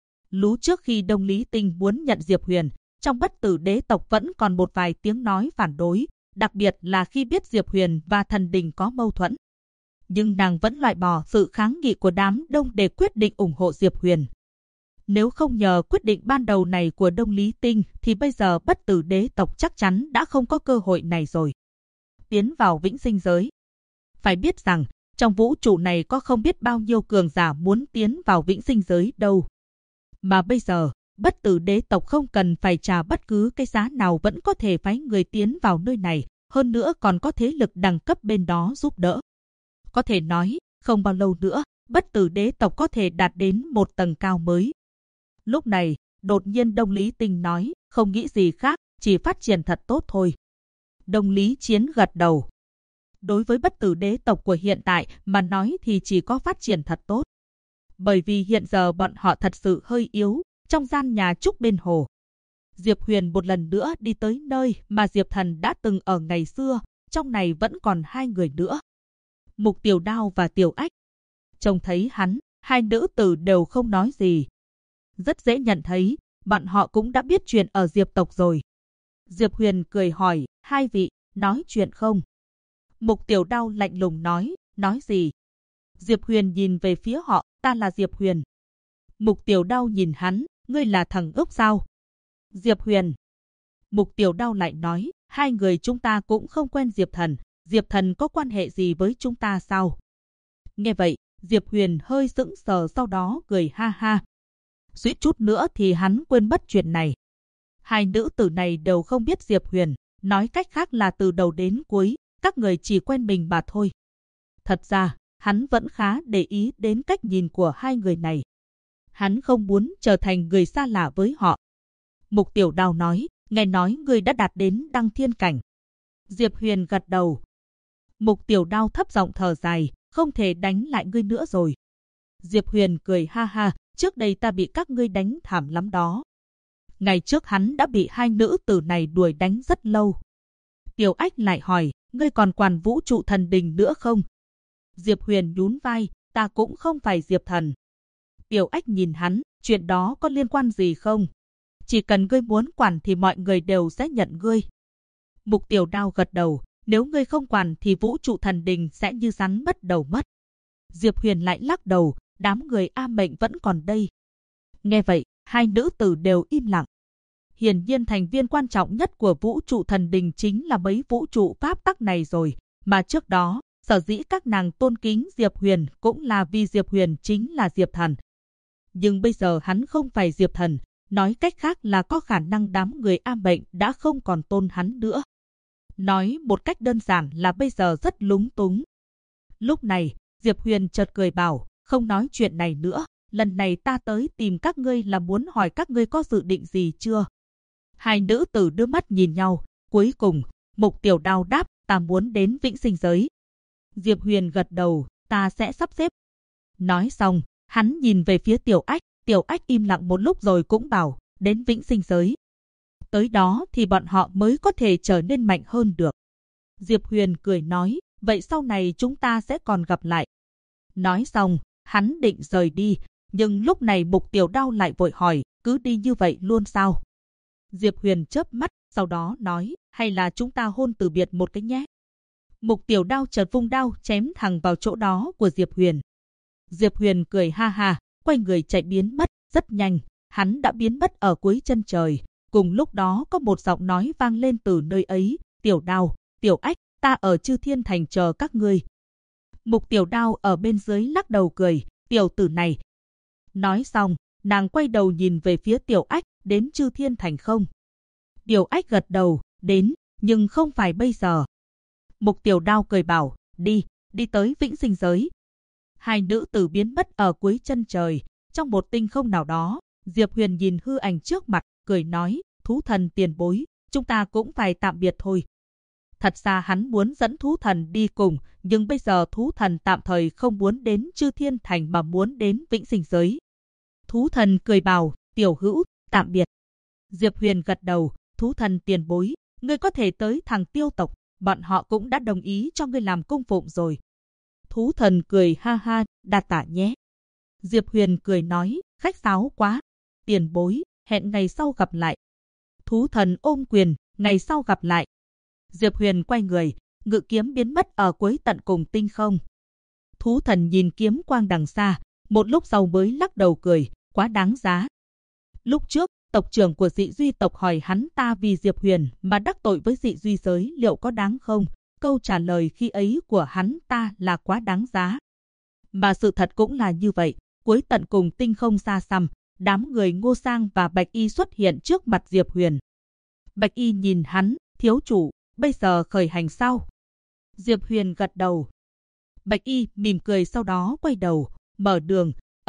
Lú trước khi Đông Lý Tinh muốn nhận Diệp Huyền, trong Bất Tử Đế tộc vẫn còn một vài tiếng nói phản đối, đặc biệt là khi biết Diệp Huyền và Thần Đình có mâu thuẫn. Nhưng nàng vẫn loại bỏ sự kháng nghị của đám đông để quyết định ủng hộ Diệp Huyền. Nếu không nhờ quyết định ban đầu này của Đông Lý Tinh thì bây giờ Bất Tử Đế tộc chắc chắn đã không có cơ hội này rồi. Tiến vào Vĩnh Sinh giới. Phải biết rằng, trong vũ trụ này có không biết bao nhiêu cường giả muốn tiến vào Vĩnh Sinh giới đâu. Mà bây giờ, Bất Tử Đế tộc không cần phải trả bất cứ cái giá nào vẫn có thể phái người tiến vào nơi này, hơn nữa còn có thế lực đẳng cấp bên đó giúp đỡ. Có thể nói, không bao lâu nữa, Bất Tử Đế tộc có thể đạt đến một tầng cao mới. Lúc này, đột nhiên Đông Lý Tinh nói, không nghĩ gì khác, chỉ phát triển thật tốt thôi. Đông Lý Chiến gật đầu. Đối với Bất Tử Đế tộc của hiện tại mà nói thì chỉ có phát triển thật tốt. Bởi vì hiện giờ bọn họ thật sự hơi yếu, trong gian nhà trúc bên hồ. Diệp Huyền một lần nữa đi tới nơi mà Diệp Thần đã từng ở ngày xưa, trong này vẫn còn hai người nữa. Mục Tiểu Đao và Tiểu Ách. Trông thấy hắn, hai nữ tử đều không nói gì. Rất dễ nhận thấy, bọn họ cũng đã biết chuyện ở Diệp tộc rồi. Diệp Huyền cười hỏi, hai vị, nói chuyện không? Mục Tiểu Đao lạnh lùng nói gì? Diệp Huyền nhìn về phía họ, ta là Diệp Huyền. Mục Tiểu Đao nhìn hắn, ngươi là thằng ốc sao? Diệp Huyền. Mục Tiểu Đao lại nói, hai người chúng ta cũng không quen Diệp Thần có quan hệ gì với chúng ta sao? Nghe vậy, Diệp Huyền hơi sững sờ, sau đó cười ha ha. Suýt chút nữa thì hắn quên mất chuyện này. Hai nữ tử này đều không biết Diệp Huyền, nói cách khác là từ đầu đến cuối, các người chỉ quen mình mà thôi. Thật ra, hắn vẫn khá để ý đến cách nhìn của hai người này. Hắn không muốn trở thành người xa lạ với họ. Mục Tiểu Đao nói, nghe nói ngươi đã đạt đến đăng thiên cảnh. Diệp Huyền gật đầu. Mục Tiểu Đao thấp giọng thở dài, không thể đánh lại ngươi nữa rồi. Diệp Huyền cười ha ha, trước đây ta bị các ngươi đánh thảm lắm đó. Ngày trước hắn đã bị hai nữ tử này đuổi đánh rất lâu. Tiểu Ách lại hỏi, ngươi còn quản vũ trụ thần đình nữa không? Diệp Huyền nhún vai, ta cũng không phải Diệp Thần. Tiểu Ách nhìn hắn, chuyện đó có liên quan gì không? Chỉ cần ngươi muốn quản thì mọi người đều sẽ nhận ngươi. Mục Tiểu Đao gật đầu, nếu ngươi không quản thì vũ trụ thần đình sẽ như rắn mất đầu mất. Diệp Huyền lại lắc đầu, đám người A Mệnh vẫn còn đây. Nghe vậy, hai nữ tử đều im lặng. Hiển nhiên thành viên quan trọng nhất của vũ trụ thần đình chính là mấy vũ trụ pháp tắc này rồi, mà trước đó, sở dĩ các nàng tôn kính Diệp Huyền cũng là vì Diệp Huyền chính là Diệp Thần. Nhưng bây giờ hắn không phải Diệp Thần, nói cách khác là có khả năng đám người A Mệnh đã không còn tôn hắn nữa. Nói một cách đơn giản là bây giờ rất lúng túng. Lúc này, Diệp Huyền chợt cười bảo, không nói chuyện này nữa, lần này ta tới tìm các ngươi là muốn hỏi các ngươi có dự định gì chưa? Hai nữ tử đưa mắt nhìn nhau, cuối cùng, Mục Tiểu Đao đáp, ta muốn đến Vĩnh Sinh Giới. Diệp Huyền gật đầu, ta sẽ sắp xếp. Nói xong, hắn nhìn về phía Tiểu Ách im lặng một lúc rồi cũng bảo, đến Vĩnh Sinh Giới. Tới đó thì bọn họ mới có thể trở nên mạnh hơn được. Diệp Huyền cười nói, vậy sau này chúng ta sẽ còn gặp lại. Nói xong, hắn định rời đi, nhưng lúc này Mục Tiểu Đao lại vội hỏi, cứ đi như vậy luôn sao? Diệp Huyền chớp mắt, sau đó nói, hay là chúng ta hôn từ biệt một cái nhé. Mục Tiểu Đao chợt vung đao chém thẳng vào chỗ đó của Diệp Huyền. Diệp Huyền cười ha ha, quay người chạy biến mất, rất nhanh, hắn đã biến mất ở cuối chân trời. Cùng lúc đó có một giọng nói vang lên từ nơi ấy, Tiểu Đao, Tiểu Ách, ta ở Chư Thiên Thành chờ các ngươi. Mục Tiểu Đao ở bên dưới lắc đầu cười, tiểu tử này. Nói xong, nàng quay đầu nhìn về phía Tiểu Ách, đến Chư Thiên Thành không? Tiểu Ách gật đầu, đến, nhưng không phải bây giờ. Mục Tiểu Đao cười bảo, đi tới Vĩnh Sinh Giới. Hai nữ tử biến mất ở cuối chân trời, trong một tinh không nào đó. Diệp Huyền nhìn hư ảnh trước mặt, cười nói, thú thần tiền bối, chúng ta cũng phải tạm biệt thôi. Thật ra hắn muốn dẫn thú thần đi cùng, nhưng bây giờ thú thần tạm thời không muốn đến Chư Thiên Thành mà muốn đến Vĩnh Sinh Giới. Thú thần cười bảo, tiểu hữu, tạm biệt. Diệp Huyền gật đầu, thú thần tiền bối, ngươi có thể tới thằng Tiêu tộc, bọn họ cũng đã đồng ý cho ngươi làm cung phụng rồi. Thú thần cười ha ha, đa tạ nhé. Diệp Huyền cười nói, khách sáo quá. Tiền bối, hẹn ngày sau gặp lại. Thú thần ôm quyền, ngày sau gặp lại. Diệp Huyền quay người, ngự kiếm biến mất ở cuối tận cùng tinh không. Thú thần nhìn kiếm quang đằng xa, một lúc sau mới lắc đầu cười, quá đáng giá. Lúc trước, tộc trưởng của Dị Duy tộc hỏi hắn ta vì Diệp Huyền mà đắc tội với Dị Duy giới liệu có đáng không? Câu trả lời khi ấy của hắn ta là quá đáng giá. Mà sự thật cũng là như vậy, cuối tận cùng tinh không xa xăm, đám người Ngô Sang và Bạch Y xuất hiện trước mặt Diệp Huyền. Bạch Y nhìn hắn, thiếu chủ, bây giờ khởi hành sao? Diệp Huyền gật đầu. Bạch Y mỉm cười sau đó quay đầu, mở đường,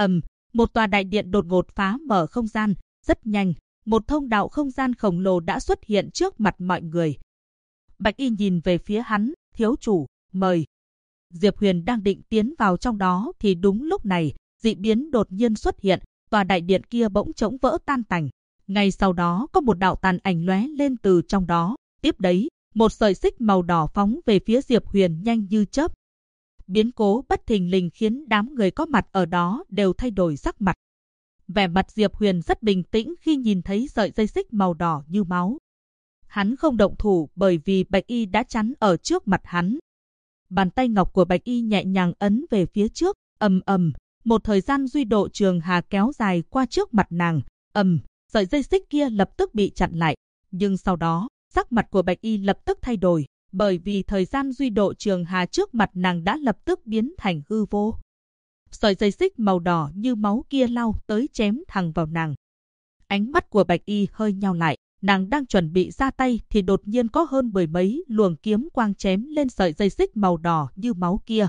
một tòa đại điện đột ngột phá mở không gian, rất nhanh, một thông đạo không gian khổng lồ đã xuất hiện trước mặt mọi người. Bạch Y nhìn về phía hắn, thiếu chủ, mời. Diệp Huyền đang định tiến vào trong đó thì đúng lúc này, dị biến đột nhiên xuất hiện, tòa đại điện kia bỗng trống vỡ tan tành. Ngay sau đó có một đạo tàn ảnh lóe lên từ trong đó, tiếp đấy, một sợi xích màu đỏ phóng về phía Diệp Huyền nhanh như chớp. Biến cố bất thình lình khiến đám người có mặt ở đó đều thay đổi sắc mặt. Vẻ mặt Diệp Huyền rất bình tĩnh khi nhìn thấy sợi dây xích màu đỏ như máu. Hắn không động thủ bởi vì Bạch Y đã chắn ở trước mặt hắn. Bàn tay ngọc của Bạch Y nhẹ nhàng ấn về phía trước, ầm ầm, một thời gian duy độ trường hà kéo dài qua trước mặt nàng, sợi dây xích kia lập tức bị chặn lại, nhưng sau đó, sắc mặt của Bạch Y lập tức thay đổi, bởi vì thời gian duy độ trường hà trước mặt nàng đã lập tức biến thành hư vô. Sợi dây xích màu đỏ như máu kia lao tới chém thẳng vào nàng. Ánh mắt của Bạch Y hơi nheo lại, nàng đang chuẩn bị ra tay thì đột nhiên có hơn 10 mấy luồng kiếm quang chém lên sợi dây xích màu đỏ như máu kia.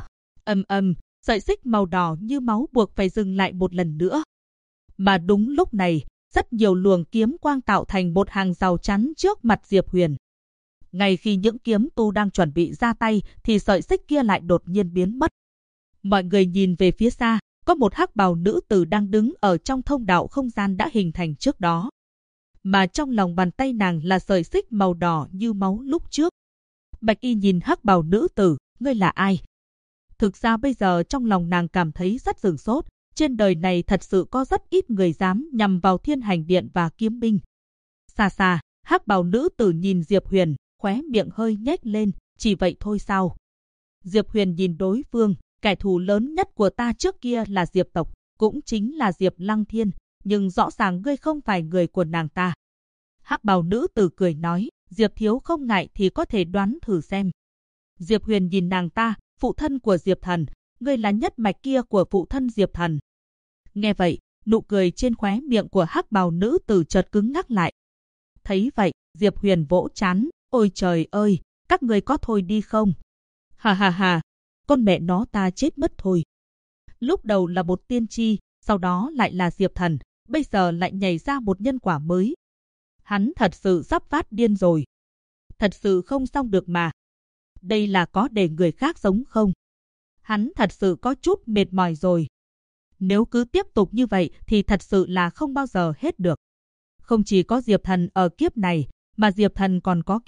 Sợi xích màu đỏ như máu buộc phải dừng lại một lần nữa. Mà đúng lúc này, rất nhiều luồng kiếm quang tạo thành một hàng rào chắn trước mặt Diệp Huyền. Ngay khi những kiếm tu đang chuẩn bị ra tay thì sợi xích kia lại đột nhiên biến mất. Mọi người nhìn về phía xa, có một hắc bào nữ tử đang đứng ở trong thông đạo không gian đã hình thành trước đó. Mà trong lòng bàn tay nàng là sợi xích màu đỏ như máu lúc trước. Bạch Y nhìn hắc bào nữ tử, ngươi là ai? Thực ra bây giờ trong lòng nàng cảm thấy rất sửng sốt, trên đời này thật sự có rất ít người dám nhằm vào Thiên Hành Điện và kiếm binh. Xa xa, hắc bào nữ tử nhìn Diệp Huyền, khóe miệng hơi nhếch lên, chỉ vậy thôi sao? Diệp Huyền nhìn đối phương, kẻ thù lớn nhất của ta trước kia là Diệp tộc, cũng chính là Diệp Lăng Thiên, nhưng rõ ràng ngươi không phải người của nàng ta. Hắc bào nữ tử cười nói, Diệp thiếu không ngại thì có thể đoán thử xem. Diệp Huyền nhìn nàng ta, phụ thân của Diệp Thần, ngươi là nhất mạch kia của phụ thân Diệp Thần. Nghe vậy, nụ cười trên khóe miệng của hắc bào nữ tử chợt cứng ngắc lại. Thấy vậy, Diệp Huyền vỗ trán, ôi trời ơi, các ngươi có thôi đi không? Ha ha ha, con mẹ nó ta chết mất thôi. Lúc đầu là một tiên tri, sau đó lại là Diệp Thần, bây giờ lại nhảy ra một nhân quả mới. Hắn thật sự sắp phát điên rồi. Thật sự không xong được mà. Đây là có để người khác sống không? Hắn thật sự có chút mệt mỏi rồi. Nếu cứ tiếp tục như vậy thì thật sự là không bao giờ hết được. Không chỉ có Diệp Thần ở kiếp này, mà Diệp Thần còn có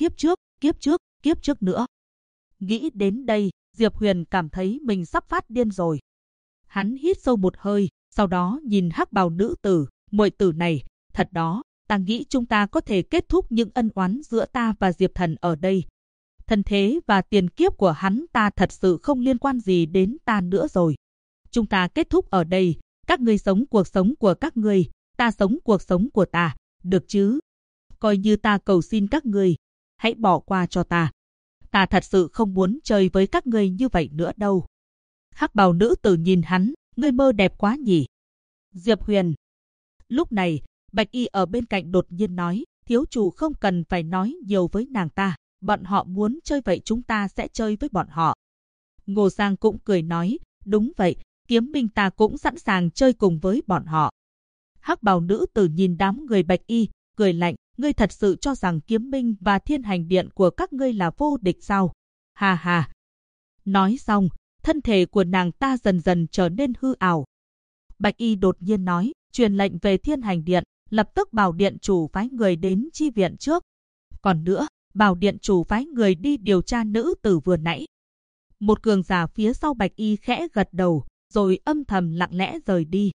kiếp trước nữa. Nghĩ đến đây, Diệp Huyền cảm thấy mình sắp phát điên rồi. Hắn hít sâu một hơi, sau đó nhìn hắc bào nữ tử, muội tử này, thật đó, ta nghĩ chúng ta có thể kết thúc những ân oán giữa ta và Diệp Thần ở đây. Thân thế và tiền kiếp của hắn ta thật sự không liên quan gì đến ta nữa rồi. Chúng ta kết thúc ở đây, các ngươi sống cuộc sống của các ngươi, ta sống cuộc sống của ta, được chứ? Coi như ta cầu xin các ngươi, hãy bỏ qua cho ta. Ta thật sự không muốn chơi với các ngươi như vậy nữa đâu. Hắc bào nữ tử nhìn hắn, ngươi mơ đẹp quá nhỉ. Diệp Huyền. Lúc này, Bạch Y ở bên cạnh đột nhiên nói, thiếu chủ không cần phải nói nhiều với nàng ta, bọn họ muốn chơi vậy chúng ta sẽ chơi với bọn họ. Ngô Giang cũng cười nói, đúng vậy, kiếm binh ta cũng sẵn sàng chơi cùng với bọn họ. Hắc bào nữ tử nhìn đám người Bạch Y, cười lạnh, ngươi thật sự cho rằng kiếm binh và Thiên Hành Điện của các ngươi là vô địch sao? Ha ha. Nói xong, thân thể của nàng ta dần dần trở nên hư ảo. Bạch Y đột nhiên nói, truyền lệnh về Thiên Hành Điện, lập tức bảo điện chủ phái người đến chi viện trước. Còn nữa, bảo điện chủ phái người đi điều tra nữ tử vừa nãy. Một cường giả phía sau Bạch Y khẽ gật đầu, rồi âm thầm lặng lẽ rời đi.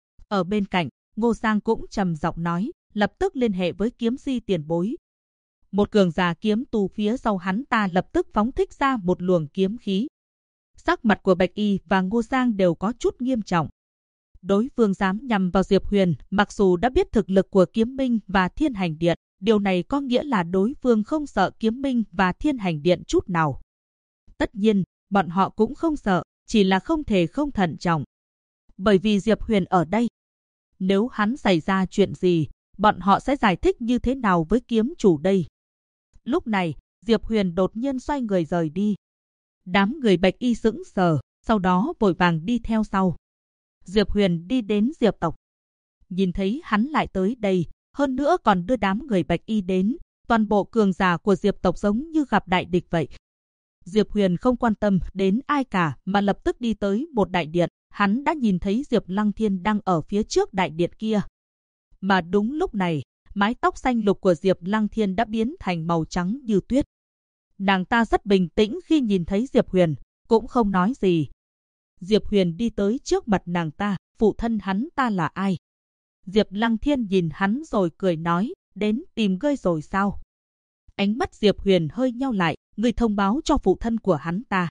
Ở bên cạnh, Ngô Giang cũng trầm giọng nói, lập tức liên hệ với kiếm si tiền bối. Một cường giả kiếm tu phía sau hắn ta lập tức phóng thích ra một luồng kiếm khí. Sắc mặt của Bạch Y và Ngô Giang đều có chút nghiêm trọng. Đối phương dám nhằm vào Diệp Huyền, mặc dù đã biết thực lực của kiếm binh và Thiên Hành Điện, điều này có nghĩa là đối phương không sợ kiếm binh và Thiên Hành Điện chút nào. Tất nhiên, bọn họ cũng không sợ, chỉ là không thể không thận trọng. Bởi vì Diệp Huyền ở đây. Nếu hắn xảy ra chuyện gì, bọn họ sẽ giải thích như thế nào với kiếm chủ đây? Lúc này, Diệp Huyền đột nhiên xoay người rời đi. Đám người Bạch Y sững sờ, sau đó vội vàng đi theo sau. Diệp Huyền đi đến Diệp tộc. Nhìn thấy hắn lại tới đây, hơn nữa còn đưa đám người Bạch Y đến, toàn bộ cường giả của Diệp tộc giống như gặp đại địch vậy. Diệp Huyền không quan tâm đến ai cả mà lập tức đi tới một đại điện, hắn đã nhìn thấy Diệp Lăng Thiên đang ở phía trước đại điện kia. Mà đúng lúc này, mái tóc xanh lục của Diệp Lăng Thiên đã biến thành màu trắng như tuyết. Nàng ta rất bình tĩnh khi nhìn thấy Diệp Huyền, cũng không nói gì. Diệp Huyền đi tới trước mặt nàng ta, phụ thân hắn ta là ai? Diệp Lăng Thiên nhìn hắn rồi cười nói, đến tìm ngươi rồi sao? Ánh mắt Diệp Huyền hơi nheo lại, ngươi thông báo cho phụ thân của hắn ta.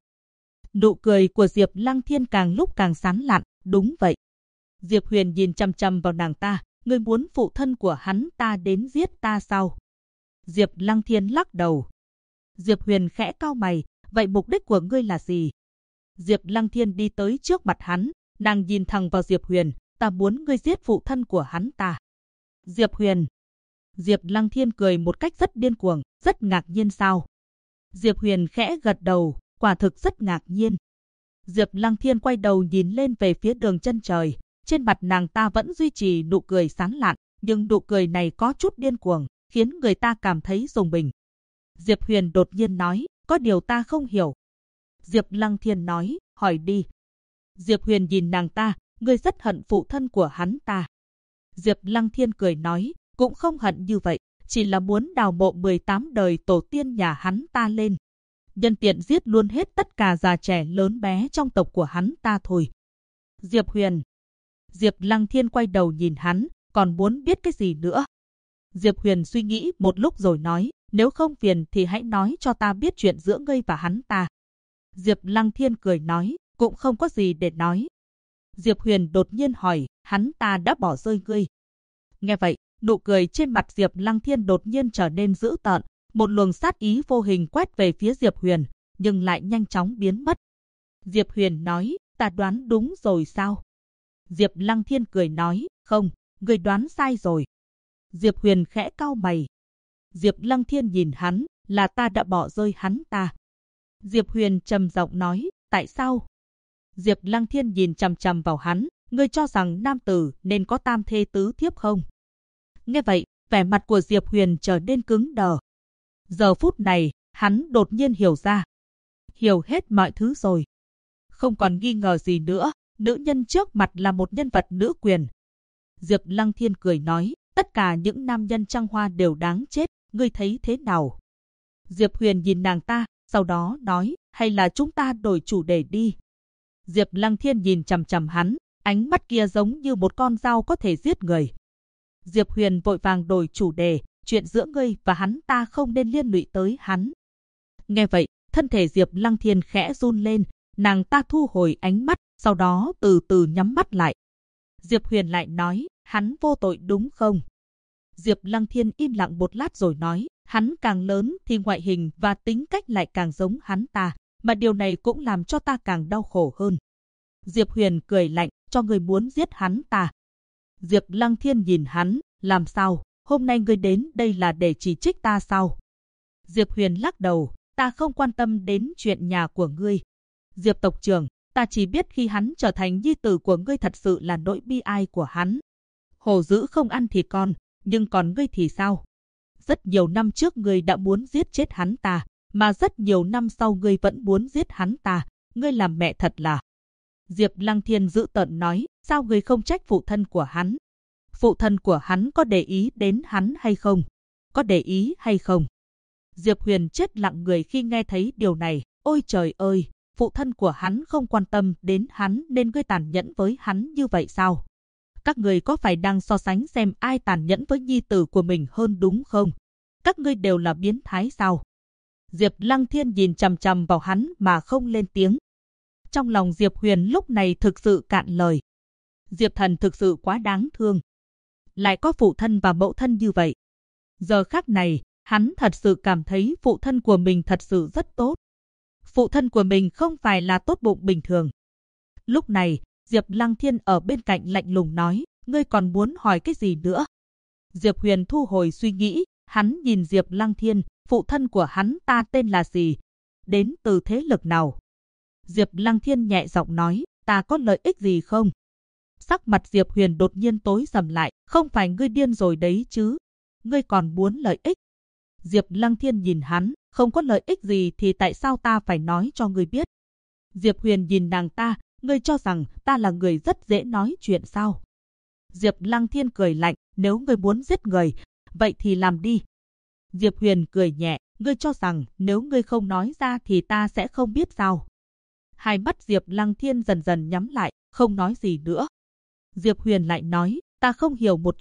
Nụ cười của Diệp Lăng Thiên càng lúc càng sán lạn, đúng vậy. Diệp Huyền nhìn chằm chằm vào nàng ta, ngươi muốn phụ thân của hắn ta đến giết ta sao? Diệp Lăng Thiên lắc đầu. Diệp Huyền khẽ cau mày, vậy mục đích của ngươi là gì? Diệp Lăng Thiên đi tới trước mặt hắn, nàng nhìn thẳng vào Diệp Huyền, ta muốn ngươi giết phụ thân của hắn ta. Diệp Huyền. Diệp Lăng Thiên cười một cách rất điên cuồng, rất ngạc nhiên sao? Diệp Huyền khẽ gật đầu, quả thực rất ngạc nhiên. Diệp Lăng Thiên quay đầu nhìn lên về phía đường chân trời, trên mặt nàng ta vẫn duy trì nụ cười sán lạn, nhưng nụ cười này có chút điên cuồng, khiến người ta cảm thấy rùng mình. Diệp Huyền đột nhiên nói, có điều ta không hiểu. Diệp Lăng Thiên nói, hỏi đi. Diệp Huyền nhìn nàng ta, ngươi rất hận phụ thân của hắn ta. Diệp Lăng Thiên cười nói, cũng không hận như vậy, chỉ là muốn đào mộ 18 đời tổ tiên nhà hắn ta lên. Nhân tiện giết luôn hết tất cả già trẻ lớn bé trong tộc của hắn ta thôi. Diệp Huyền. Diệp Lăng Thiên quay đầu nhìn hắn, còn muốn biết cái gì nữa? Diệp Huyền suy nghĩ một lúc rồi nói, nếu không phiền thì hãy nói cho ta biết chuyện giữa ngươi và hắn ta. Diệp Lăng Thiên cười nói, cũng không có gì để nói. Diệp Huyền đột nhiên hỏi, hắn ta đã bỏ rơi ngươi. Nghe vậy, nụ cười trên mặt Diệp Lăng Thiên đột nhiên trở nên dữ tợn, một luồng sát ý vô hình quét về phía Diệp Huyền, nhưng lại nhanh chóng biến mất. Diệp Huyền nói, ta đoán đúng rồi sao? Diệp Lăng Thiên cười nói, không, ngươi đoán sai rồi. Diệp Huyền khẽ cau mày. Diệp Lăng Thiên nhìn hắn, là ta đã bỏ rơi hắn ta. Diệp Huyền trầm giọng nói, tại sao? Diệp Lăng Thiên nhìn chằm chằm vào hắn, ngươi cho rằng nam tử nên có tam thê tứ thiếp không? Nghe vậy, vẻ mặt của Diệp Huyền trở nên cứng đờ. Giờ phút này, hắn đột nhiên hiểu ra. Hiểu hết mọi thứ rồi. Không còn nghi ngờ gì nữa, nữ nhân trước mặt là một nhân vật nữ quyền. Diệp Lăng Thiên cười nói, tất cả những nam nhân trăng hoa đều đáng chết, ngươi thấy thế nào? Diệp Huyền nhìn nàng ta, sau đó nói, hay là chúng ta đổi chủ đề đi. Diệp Lăng Thiên nhìn chằm chằm hắn, ánh mắt kia giống như một con dao có thể giết người. Diệp Huyền vội vàng đổi chủ đề, chuyện giữa ngươi và hắn ta không nên liên lụy tới hắn. Nghe vậy, thân thể Diệp Lăng Thiên khẽ run lên, nàng ta thu hồi ánh mắt, sau đó từ từ nhắm mắt lại. Diệp Huyền lại nói, hắn vô tội đúng không? Diệp Lăng Thiên im lặng một lát rồi nói, hắn càng lớn thì ngoại hình và tính cách lại càng giống hắn ta, mà điều này cũng làm cho ta càng đau khổ hơn. Diệp Huyền cười lạnh, cho người muốn giết hắn ta. Diệp Lăng Thiên nhìn hắn, làm sao, hôm nay ngươi đến đây là để chỉ trích ta sao? Diệp Huyền lắc đầu, ta không quan tâm đến chuyện nhà của ngươi. Diệp tộc trưởng, ta chỉ biết khi hắn trở thành nhi tử của ngươi thật sự là nỗi bi ai của hắn. Hổ dữ không ăn thịt con, nhưng còn ngươi thì sao? Rất nhiều năm trước ngươi đã muốn giết chết hắn ta, mà rất nhiều năm sau ngươi vẫn muốn giết hắn ta, ngươi làm mẹ thật là... Diệp Lăng Thiên dữ tợn nói, sao ngươi không trách phụ thân của hắn? Phụ thân của hắn có để ý đến hắn hay không? Có để ý hay không? Diệp Huyền chết lặng người khi nghe thấy điều này, ôi trời ơi, phụ thân của hắn không quan tâm đến hắn nên ngươi tàn nhẫn với hắn như vậy sao? Các ngươi có phải đang so sánh xem ai tàn nhẫn với nhi tử của mình hơn đúng không? Các ngươi đều là biến thái sao? Diệp Lăng Thiên nhìn chằm chằm vào hắn mà không lên tiếng. Trong lòng Diệp Huyền lúc này thực sự cạn lời. Diệp Thần thực sự quá đáng thương. Lại có phụ thân và mẫu thân như vậy. Giờ khắc này, hắn thật sự cảm thấy phụ thân của mình thật sự rất tốt. Phụ thân của mình không phải là tốt bụng bình thường. Lúc này, Diệp Lăng Thiên ở bên cạnh lạnh lùng nói, ngươi còn muốn hỏi cái gì nữa? Diệp Huyền thu hồi suy nghĩ, hắn nhìn Diệp Lăng Thiên, phụ thân của hắn ta tên là gì? Đến từ thế lực nào? Diệp Lăng Thiên nhẹ giọng nói, ta có lợi ích gì không? Sắc mặt Diệp Huyền đột nhiên tối sầm lại, không phải ngươi điên rồi đấy chứ? Ngươi còn muốn lợi ích? Diệp Lăng Thiên nhìn hắn, không có lợi ích gì thì tại sao ta phải nói cho ngươi biết? Diệp Huyền nhìn nàng ta, ngươi cho rằng ta là người rất dễ nói chuyện sao? Diệp Lăng Thiên cười lạnh, nếu ngươi muốn giết người, vậy thì làm đi. Diệp Huyền cười nhẹ, ngươi cho rằng nếu ngươi không nói ra thì ta sẽ không biết sao? Hai mắt Diệp Lăng Thiên dần dần nhắm lại, không nói gì nữa. Diệp Huyền lại nói, ta không hiểu một chuyện,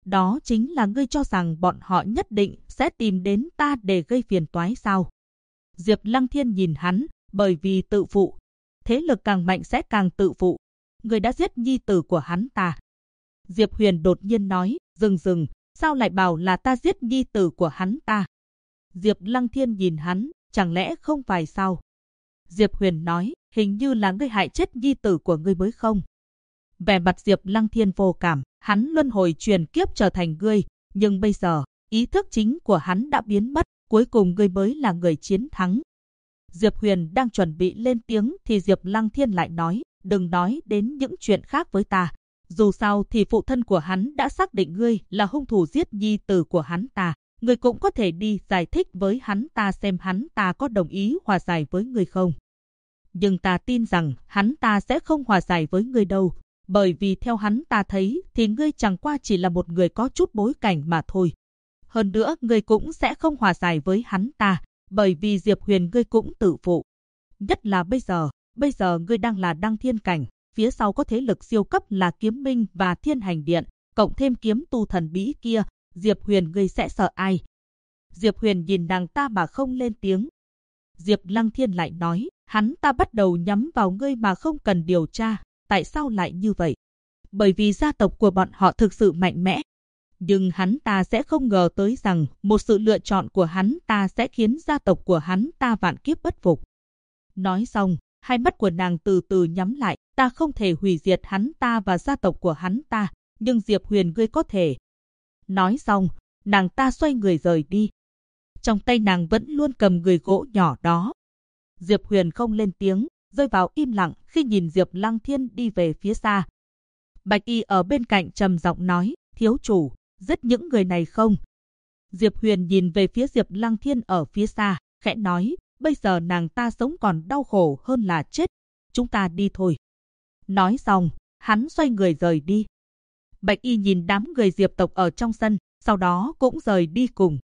Đó chính là ngươi cho rằng bọn họ nhất định sẽ tìm đến ta để gây phiền toái sao? Diệp Lăng Thiên nhìn hắn, bởi vì tự phụ. Thế lực càng mạnh sẽ càng tự phụ. Ngươi đã giết nhi tử của hắn ta. Diệp Huyền đột nhiên nói, dừng, sao lại bảo là ta giết nhi tử của hắn ta? Diệp Lăng Thiên nhìn hắn, chẳng lẽ không phải sao? Diệp Huyền nói, hình như là ngươi hại chết nhi tử của ngươi mới không? Vẻ mặt Diệp Lăng Thiên vô cảm, hắn luân hồi truyền kiếp trở thành ngươi, nhưng bây giờ, ý thức chính của hắn đã biến mất, cuối cùng ngươi mới là người chiến thắng. Diệp Huyền đang chuẩn bị lên tiếng thì Diệp Lăng Thiên lại nói, đừng nói đến những chuyện khác với ta. Dù sao thì phụ thân của hắn đã xác định ngươi là hung thủ giết nhi tử của hắn ta. Ngươi cũng có thể đi giải thích với hắn ta xem hắn ta có đồng ý hòa giải với ngươi không. Nhưng ta tin rằng hắn ta sẽ không hòa giải với ngươi đâu. Bởi vì theo hắn ta thấy thì ngươi chẳng qua chỉ là một người có chút bối cảnh mà thôi. Hơn nữa ngươi cũng sẽ không hòa giải với hắn ta. Bởi vì Diệp Huyền ngươi cũng tự phụ. Nhất là bây giờ ngươi đang là đăng thiên cảnh. Phía sau có thế lực siêu cấp là Kiếm Minh và Thiên Hành Điện. Cộng thêm kiếm tu thần bí kia. Diệp Huyền ngươi sẽ sợ ai? Diệp Huyền nhìn nàng ta mà không lên tiếng. Diệp Lăng Thiên lại nói, hắn ta bắt đầu nhắm vào ngươi mà không cần điều tra. Tại sao lại như vậy? Bởi vì gia tộc của bọn họ thực sự mạnh mẽ. Nhưng hắn ta sẽ không ngờ tới rằng một sự lựa chọn của hắn ta sẽ khiến gia tộc của hắn ta vạn kiếp bất phục. Nói xong, hai mắt của nàng từ từ nhắm lại. Ta không thể hủy diệt hắn ta và gia tộc của hắn ta, nhưng Diệp Huyền ngươi có thể. Nói xong, nàng ta xoay người rời đi. Trong tay nàng vẫn luôn cầm người gỗ nhỏ đó. Diệp Huyền không lên tiếng, rơi vào im lặng khi nhìn Diệp Lăng Thiên đi về phía xa. Bạch Y ở bên cạnh trầm giọng nói, thiếu chủ, giết những người này không? Diệp Huyền nhìn về phía Diệp Lăng Thiên ở phía xa, khẽ nói, bây giờ nàng ta sống còn đau khổ hơn là chết. Chúng ta đi thôi. Nói xong, hắn xoay người rời đi. Bạch Y nhìn đám người Diệp tộc ở trong sân, sau đó cũng rời đi cùng.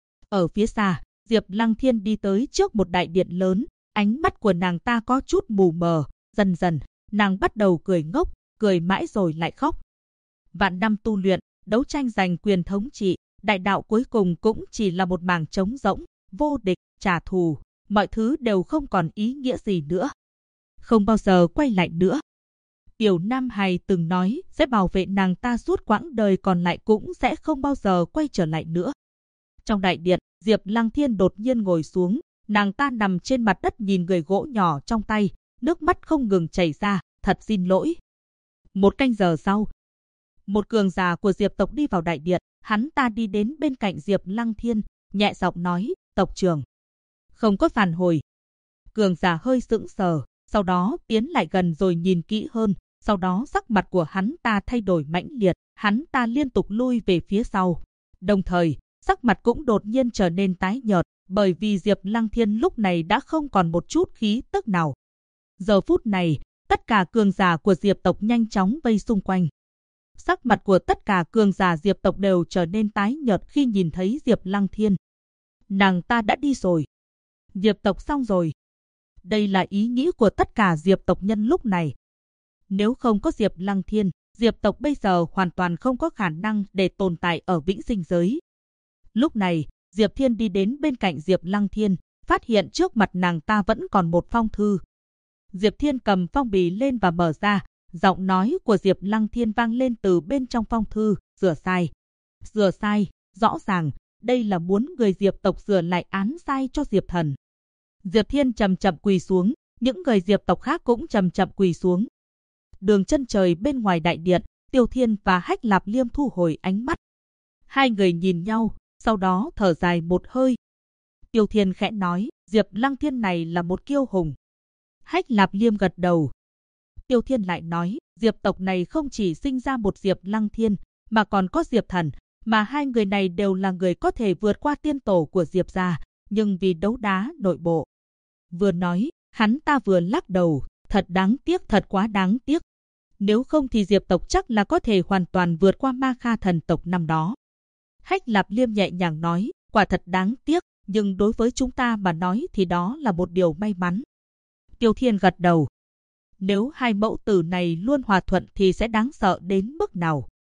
Ở phía xa, Diệp Lăng Thiên đi tới trước một đại điện lớn, ánh mắt của nàng ta có chút mù mờ, dần dần, nàng bắt đầu cười ngốc, cười mãi rồi lại khóc. Vạn năm tu luyện, đấu tranh giành quyền thống trị, đại đạo cuối cùng cũng chỉ là một mảng trống rỗng, vô địch, trả thù, mọi thứ đều không còn ý nghĩa gì nữa. Không bao giờ quay lại nữa. Tiểu Nam Hải từng nói sẽ bảo vệ nàng ta suốt quãng đời còn lại cũng sẽ không bao giờ quay trở lại nữa. Trong đại điện, Diệp Lăng Thiên đột nhiên ngồi xuống, nàng ta nằm trên mặt đất nhìn người gỗ nhỏ trong tay, nước mắt không ngừng chảy ra, thật xin lỗi. Một canh giờ sau, một cường giả của Diệp tộc đi vào đại điện, hắn ta đi đến bên cạnh Diệp Lăng Thiên, nhẹ giọng nói, tộc trưởng. Không có phản hồi. Cường giả hơi sững sờ, sau đó tiến lại gần rồi nhìn kỹ hơn, sau đó sắc mặt của hắn ta thay đổi mãnh liệt, hắn ta liên tục lui về phía sau. Đồng thời, sắc mặt cũng đột nhiên trở nên tái nhợt, bởi vì Diệp Lăng Thiên lúc này đã không còn một chút khí tức nào. Giờ phút này, tất cả cường giả của Diệp tộc nhanh chóng vây xung quanh. Sắc mặt của tất cả cường giả Diệp tộc đều trở nên tái nhợt khi nhìn thấy Diệp Lăng Thiên. Nàng ta đã đi rồi. Diệp tộc xong rồi. Đây là ý nghĩ của tất cả Diệp tộc nhân lúc này. Nếu không có Diệp Lăng Thiên, Diệp tộc bây giờ hoàn toàn không có khả năng để tồn tại ở vĩnh sinh giới. Lúc này, Diệp Thiên đi đến bên cạnh Diệp Lăng Thiên, phát hiện trước mặt nàng ta vẫn còn một phong thư. Diệp Thiên cầm phong bì lên và mở ra, giọng nói của Diệp Lăng Thiên vang lên từ bên trong phong thư, sửa sai. Sửa sai, rõ ràng, đây là muốn người Diệp tộc sửa lại án sai cho Diệp Thần. Diệp Thiên chậm chậm quỳ xuống, những người Diệp tộc khác cũng chậm chậm quỳ xuống. Đường chân trời bên ngoài đại điện, Tiêu Thiên và Hách Lạp Liêm thu hồi ánh mắt. Hai người nhìn nhau, sau đó thở dài một hơi. Tiêu Thiên khẽ nói, Diệp Lăng Thiên này là một kiêu hùng. Hách Lạp Liêm gật đầu. Tiêu Thiên lại nói, Diệp tộc này không chỉ sinh ra một Diệp Lăng Thiên, mà còn có Diệp Thần, mà hai người này đều là người có thể vượt qua tiên tổ của Diệp gia, nhưng vì đấu đá nội bộ. Vừa nói, hắn ta vừa lắc đầu, thật đáng tiếc, thật quá đáng tiếc. Nếu không thì Diệp tộc chắc là có thể hoàn toàn vượt qua Ma Kha thần tộc năm đó. Hách Lạp Liêm nhẹ nhàng nói, quả thật đáng tiếc, nhưng đối với chúng ta mà nói thì đó là một điều may mắn. Tiêu Thiên gật đầu. Nếu hai mẫu tử này luôn hòa thuận thì sẽ đáng sợ đến mức nào?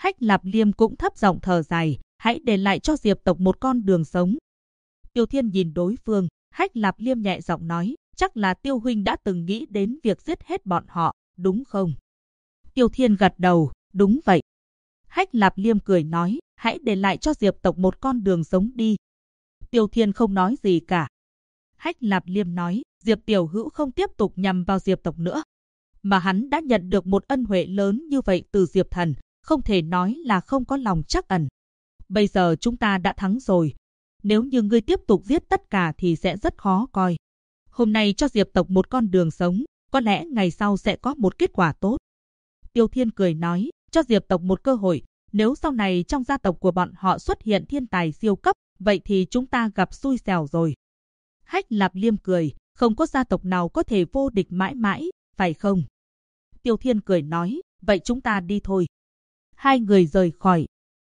Hách Lạp Liêm cũng thấp giọng thở dài, hãy để lại cho Diệp tộc một con đường sống. Tiêu Thiên nhìn đối phương, Hách Lạp Liêm nhẹ giọng nói, chắc là Tiêu huynh đã từng nghĩ đến việc giết hết bọn họ, đúng không? Tiêu Thiên gật đầu, đúng vậy. Hách Lạp Liêm cười nói, hãy để lại cho Diệp tộc một con đường sống đi. Tiêu Thiên không nói gì cả. Hách Lạp Liêm nói, Diệp tiểu hữu không tiếp tục nhằm vào Diệp tộc nữa. Mà hắn đã nhận được một ân huệ lớn như vậy từ Diệp thần, không thể nói là không có lòng trắc ẩn. Bây giờ chúng ta đã thắng rồi. Nếu như ngươi tiếp tục giết tất cả thì sẽ rất khó coi. Hôm nay cho Diệp tộc một con đường sống, có lẽ ngày sau sẽ có một kết quả tốt. Tiêu Thiên cười nói, cho Diệp tộc một cơ hội, nếu sau này trong gia tộc của bọn họ xuất hiện thiên tài siêu cấp, vậy thì chúng ta gặp xui xẻo rồi. Hách Lạp Liêm cười, không có gia tộc nào có thể vô địch mãi mãi, phải không? Tiêu Thiên cười nói, vậy chúng ta đi thôi. Hai người rời khỏi.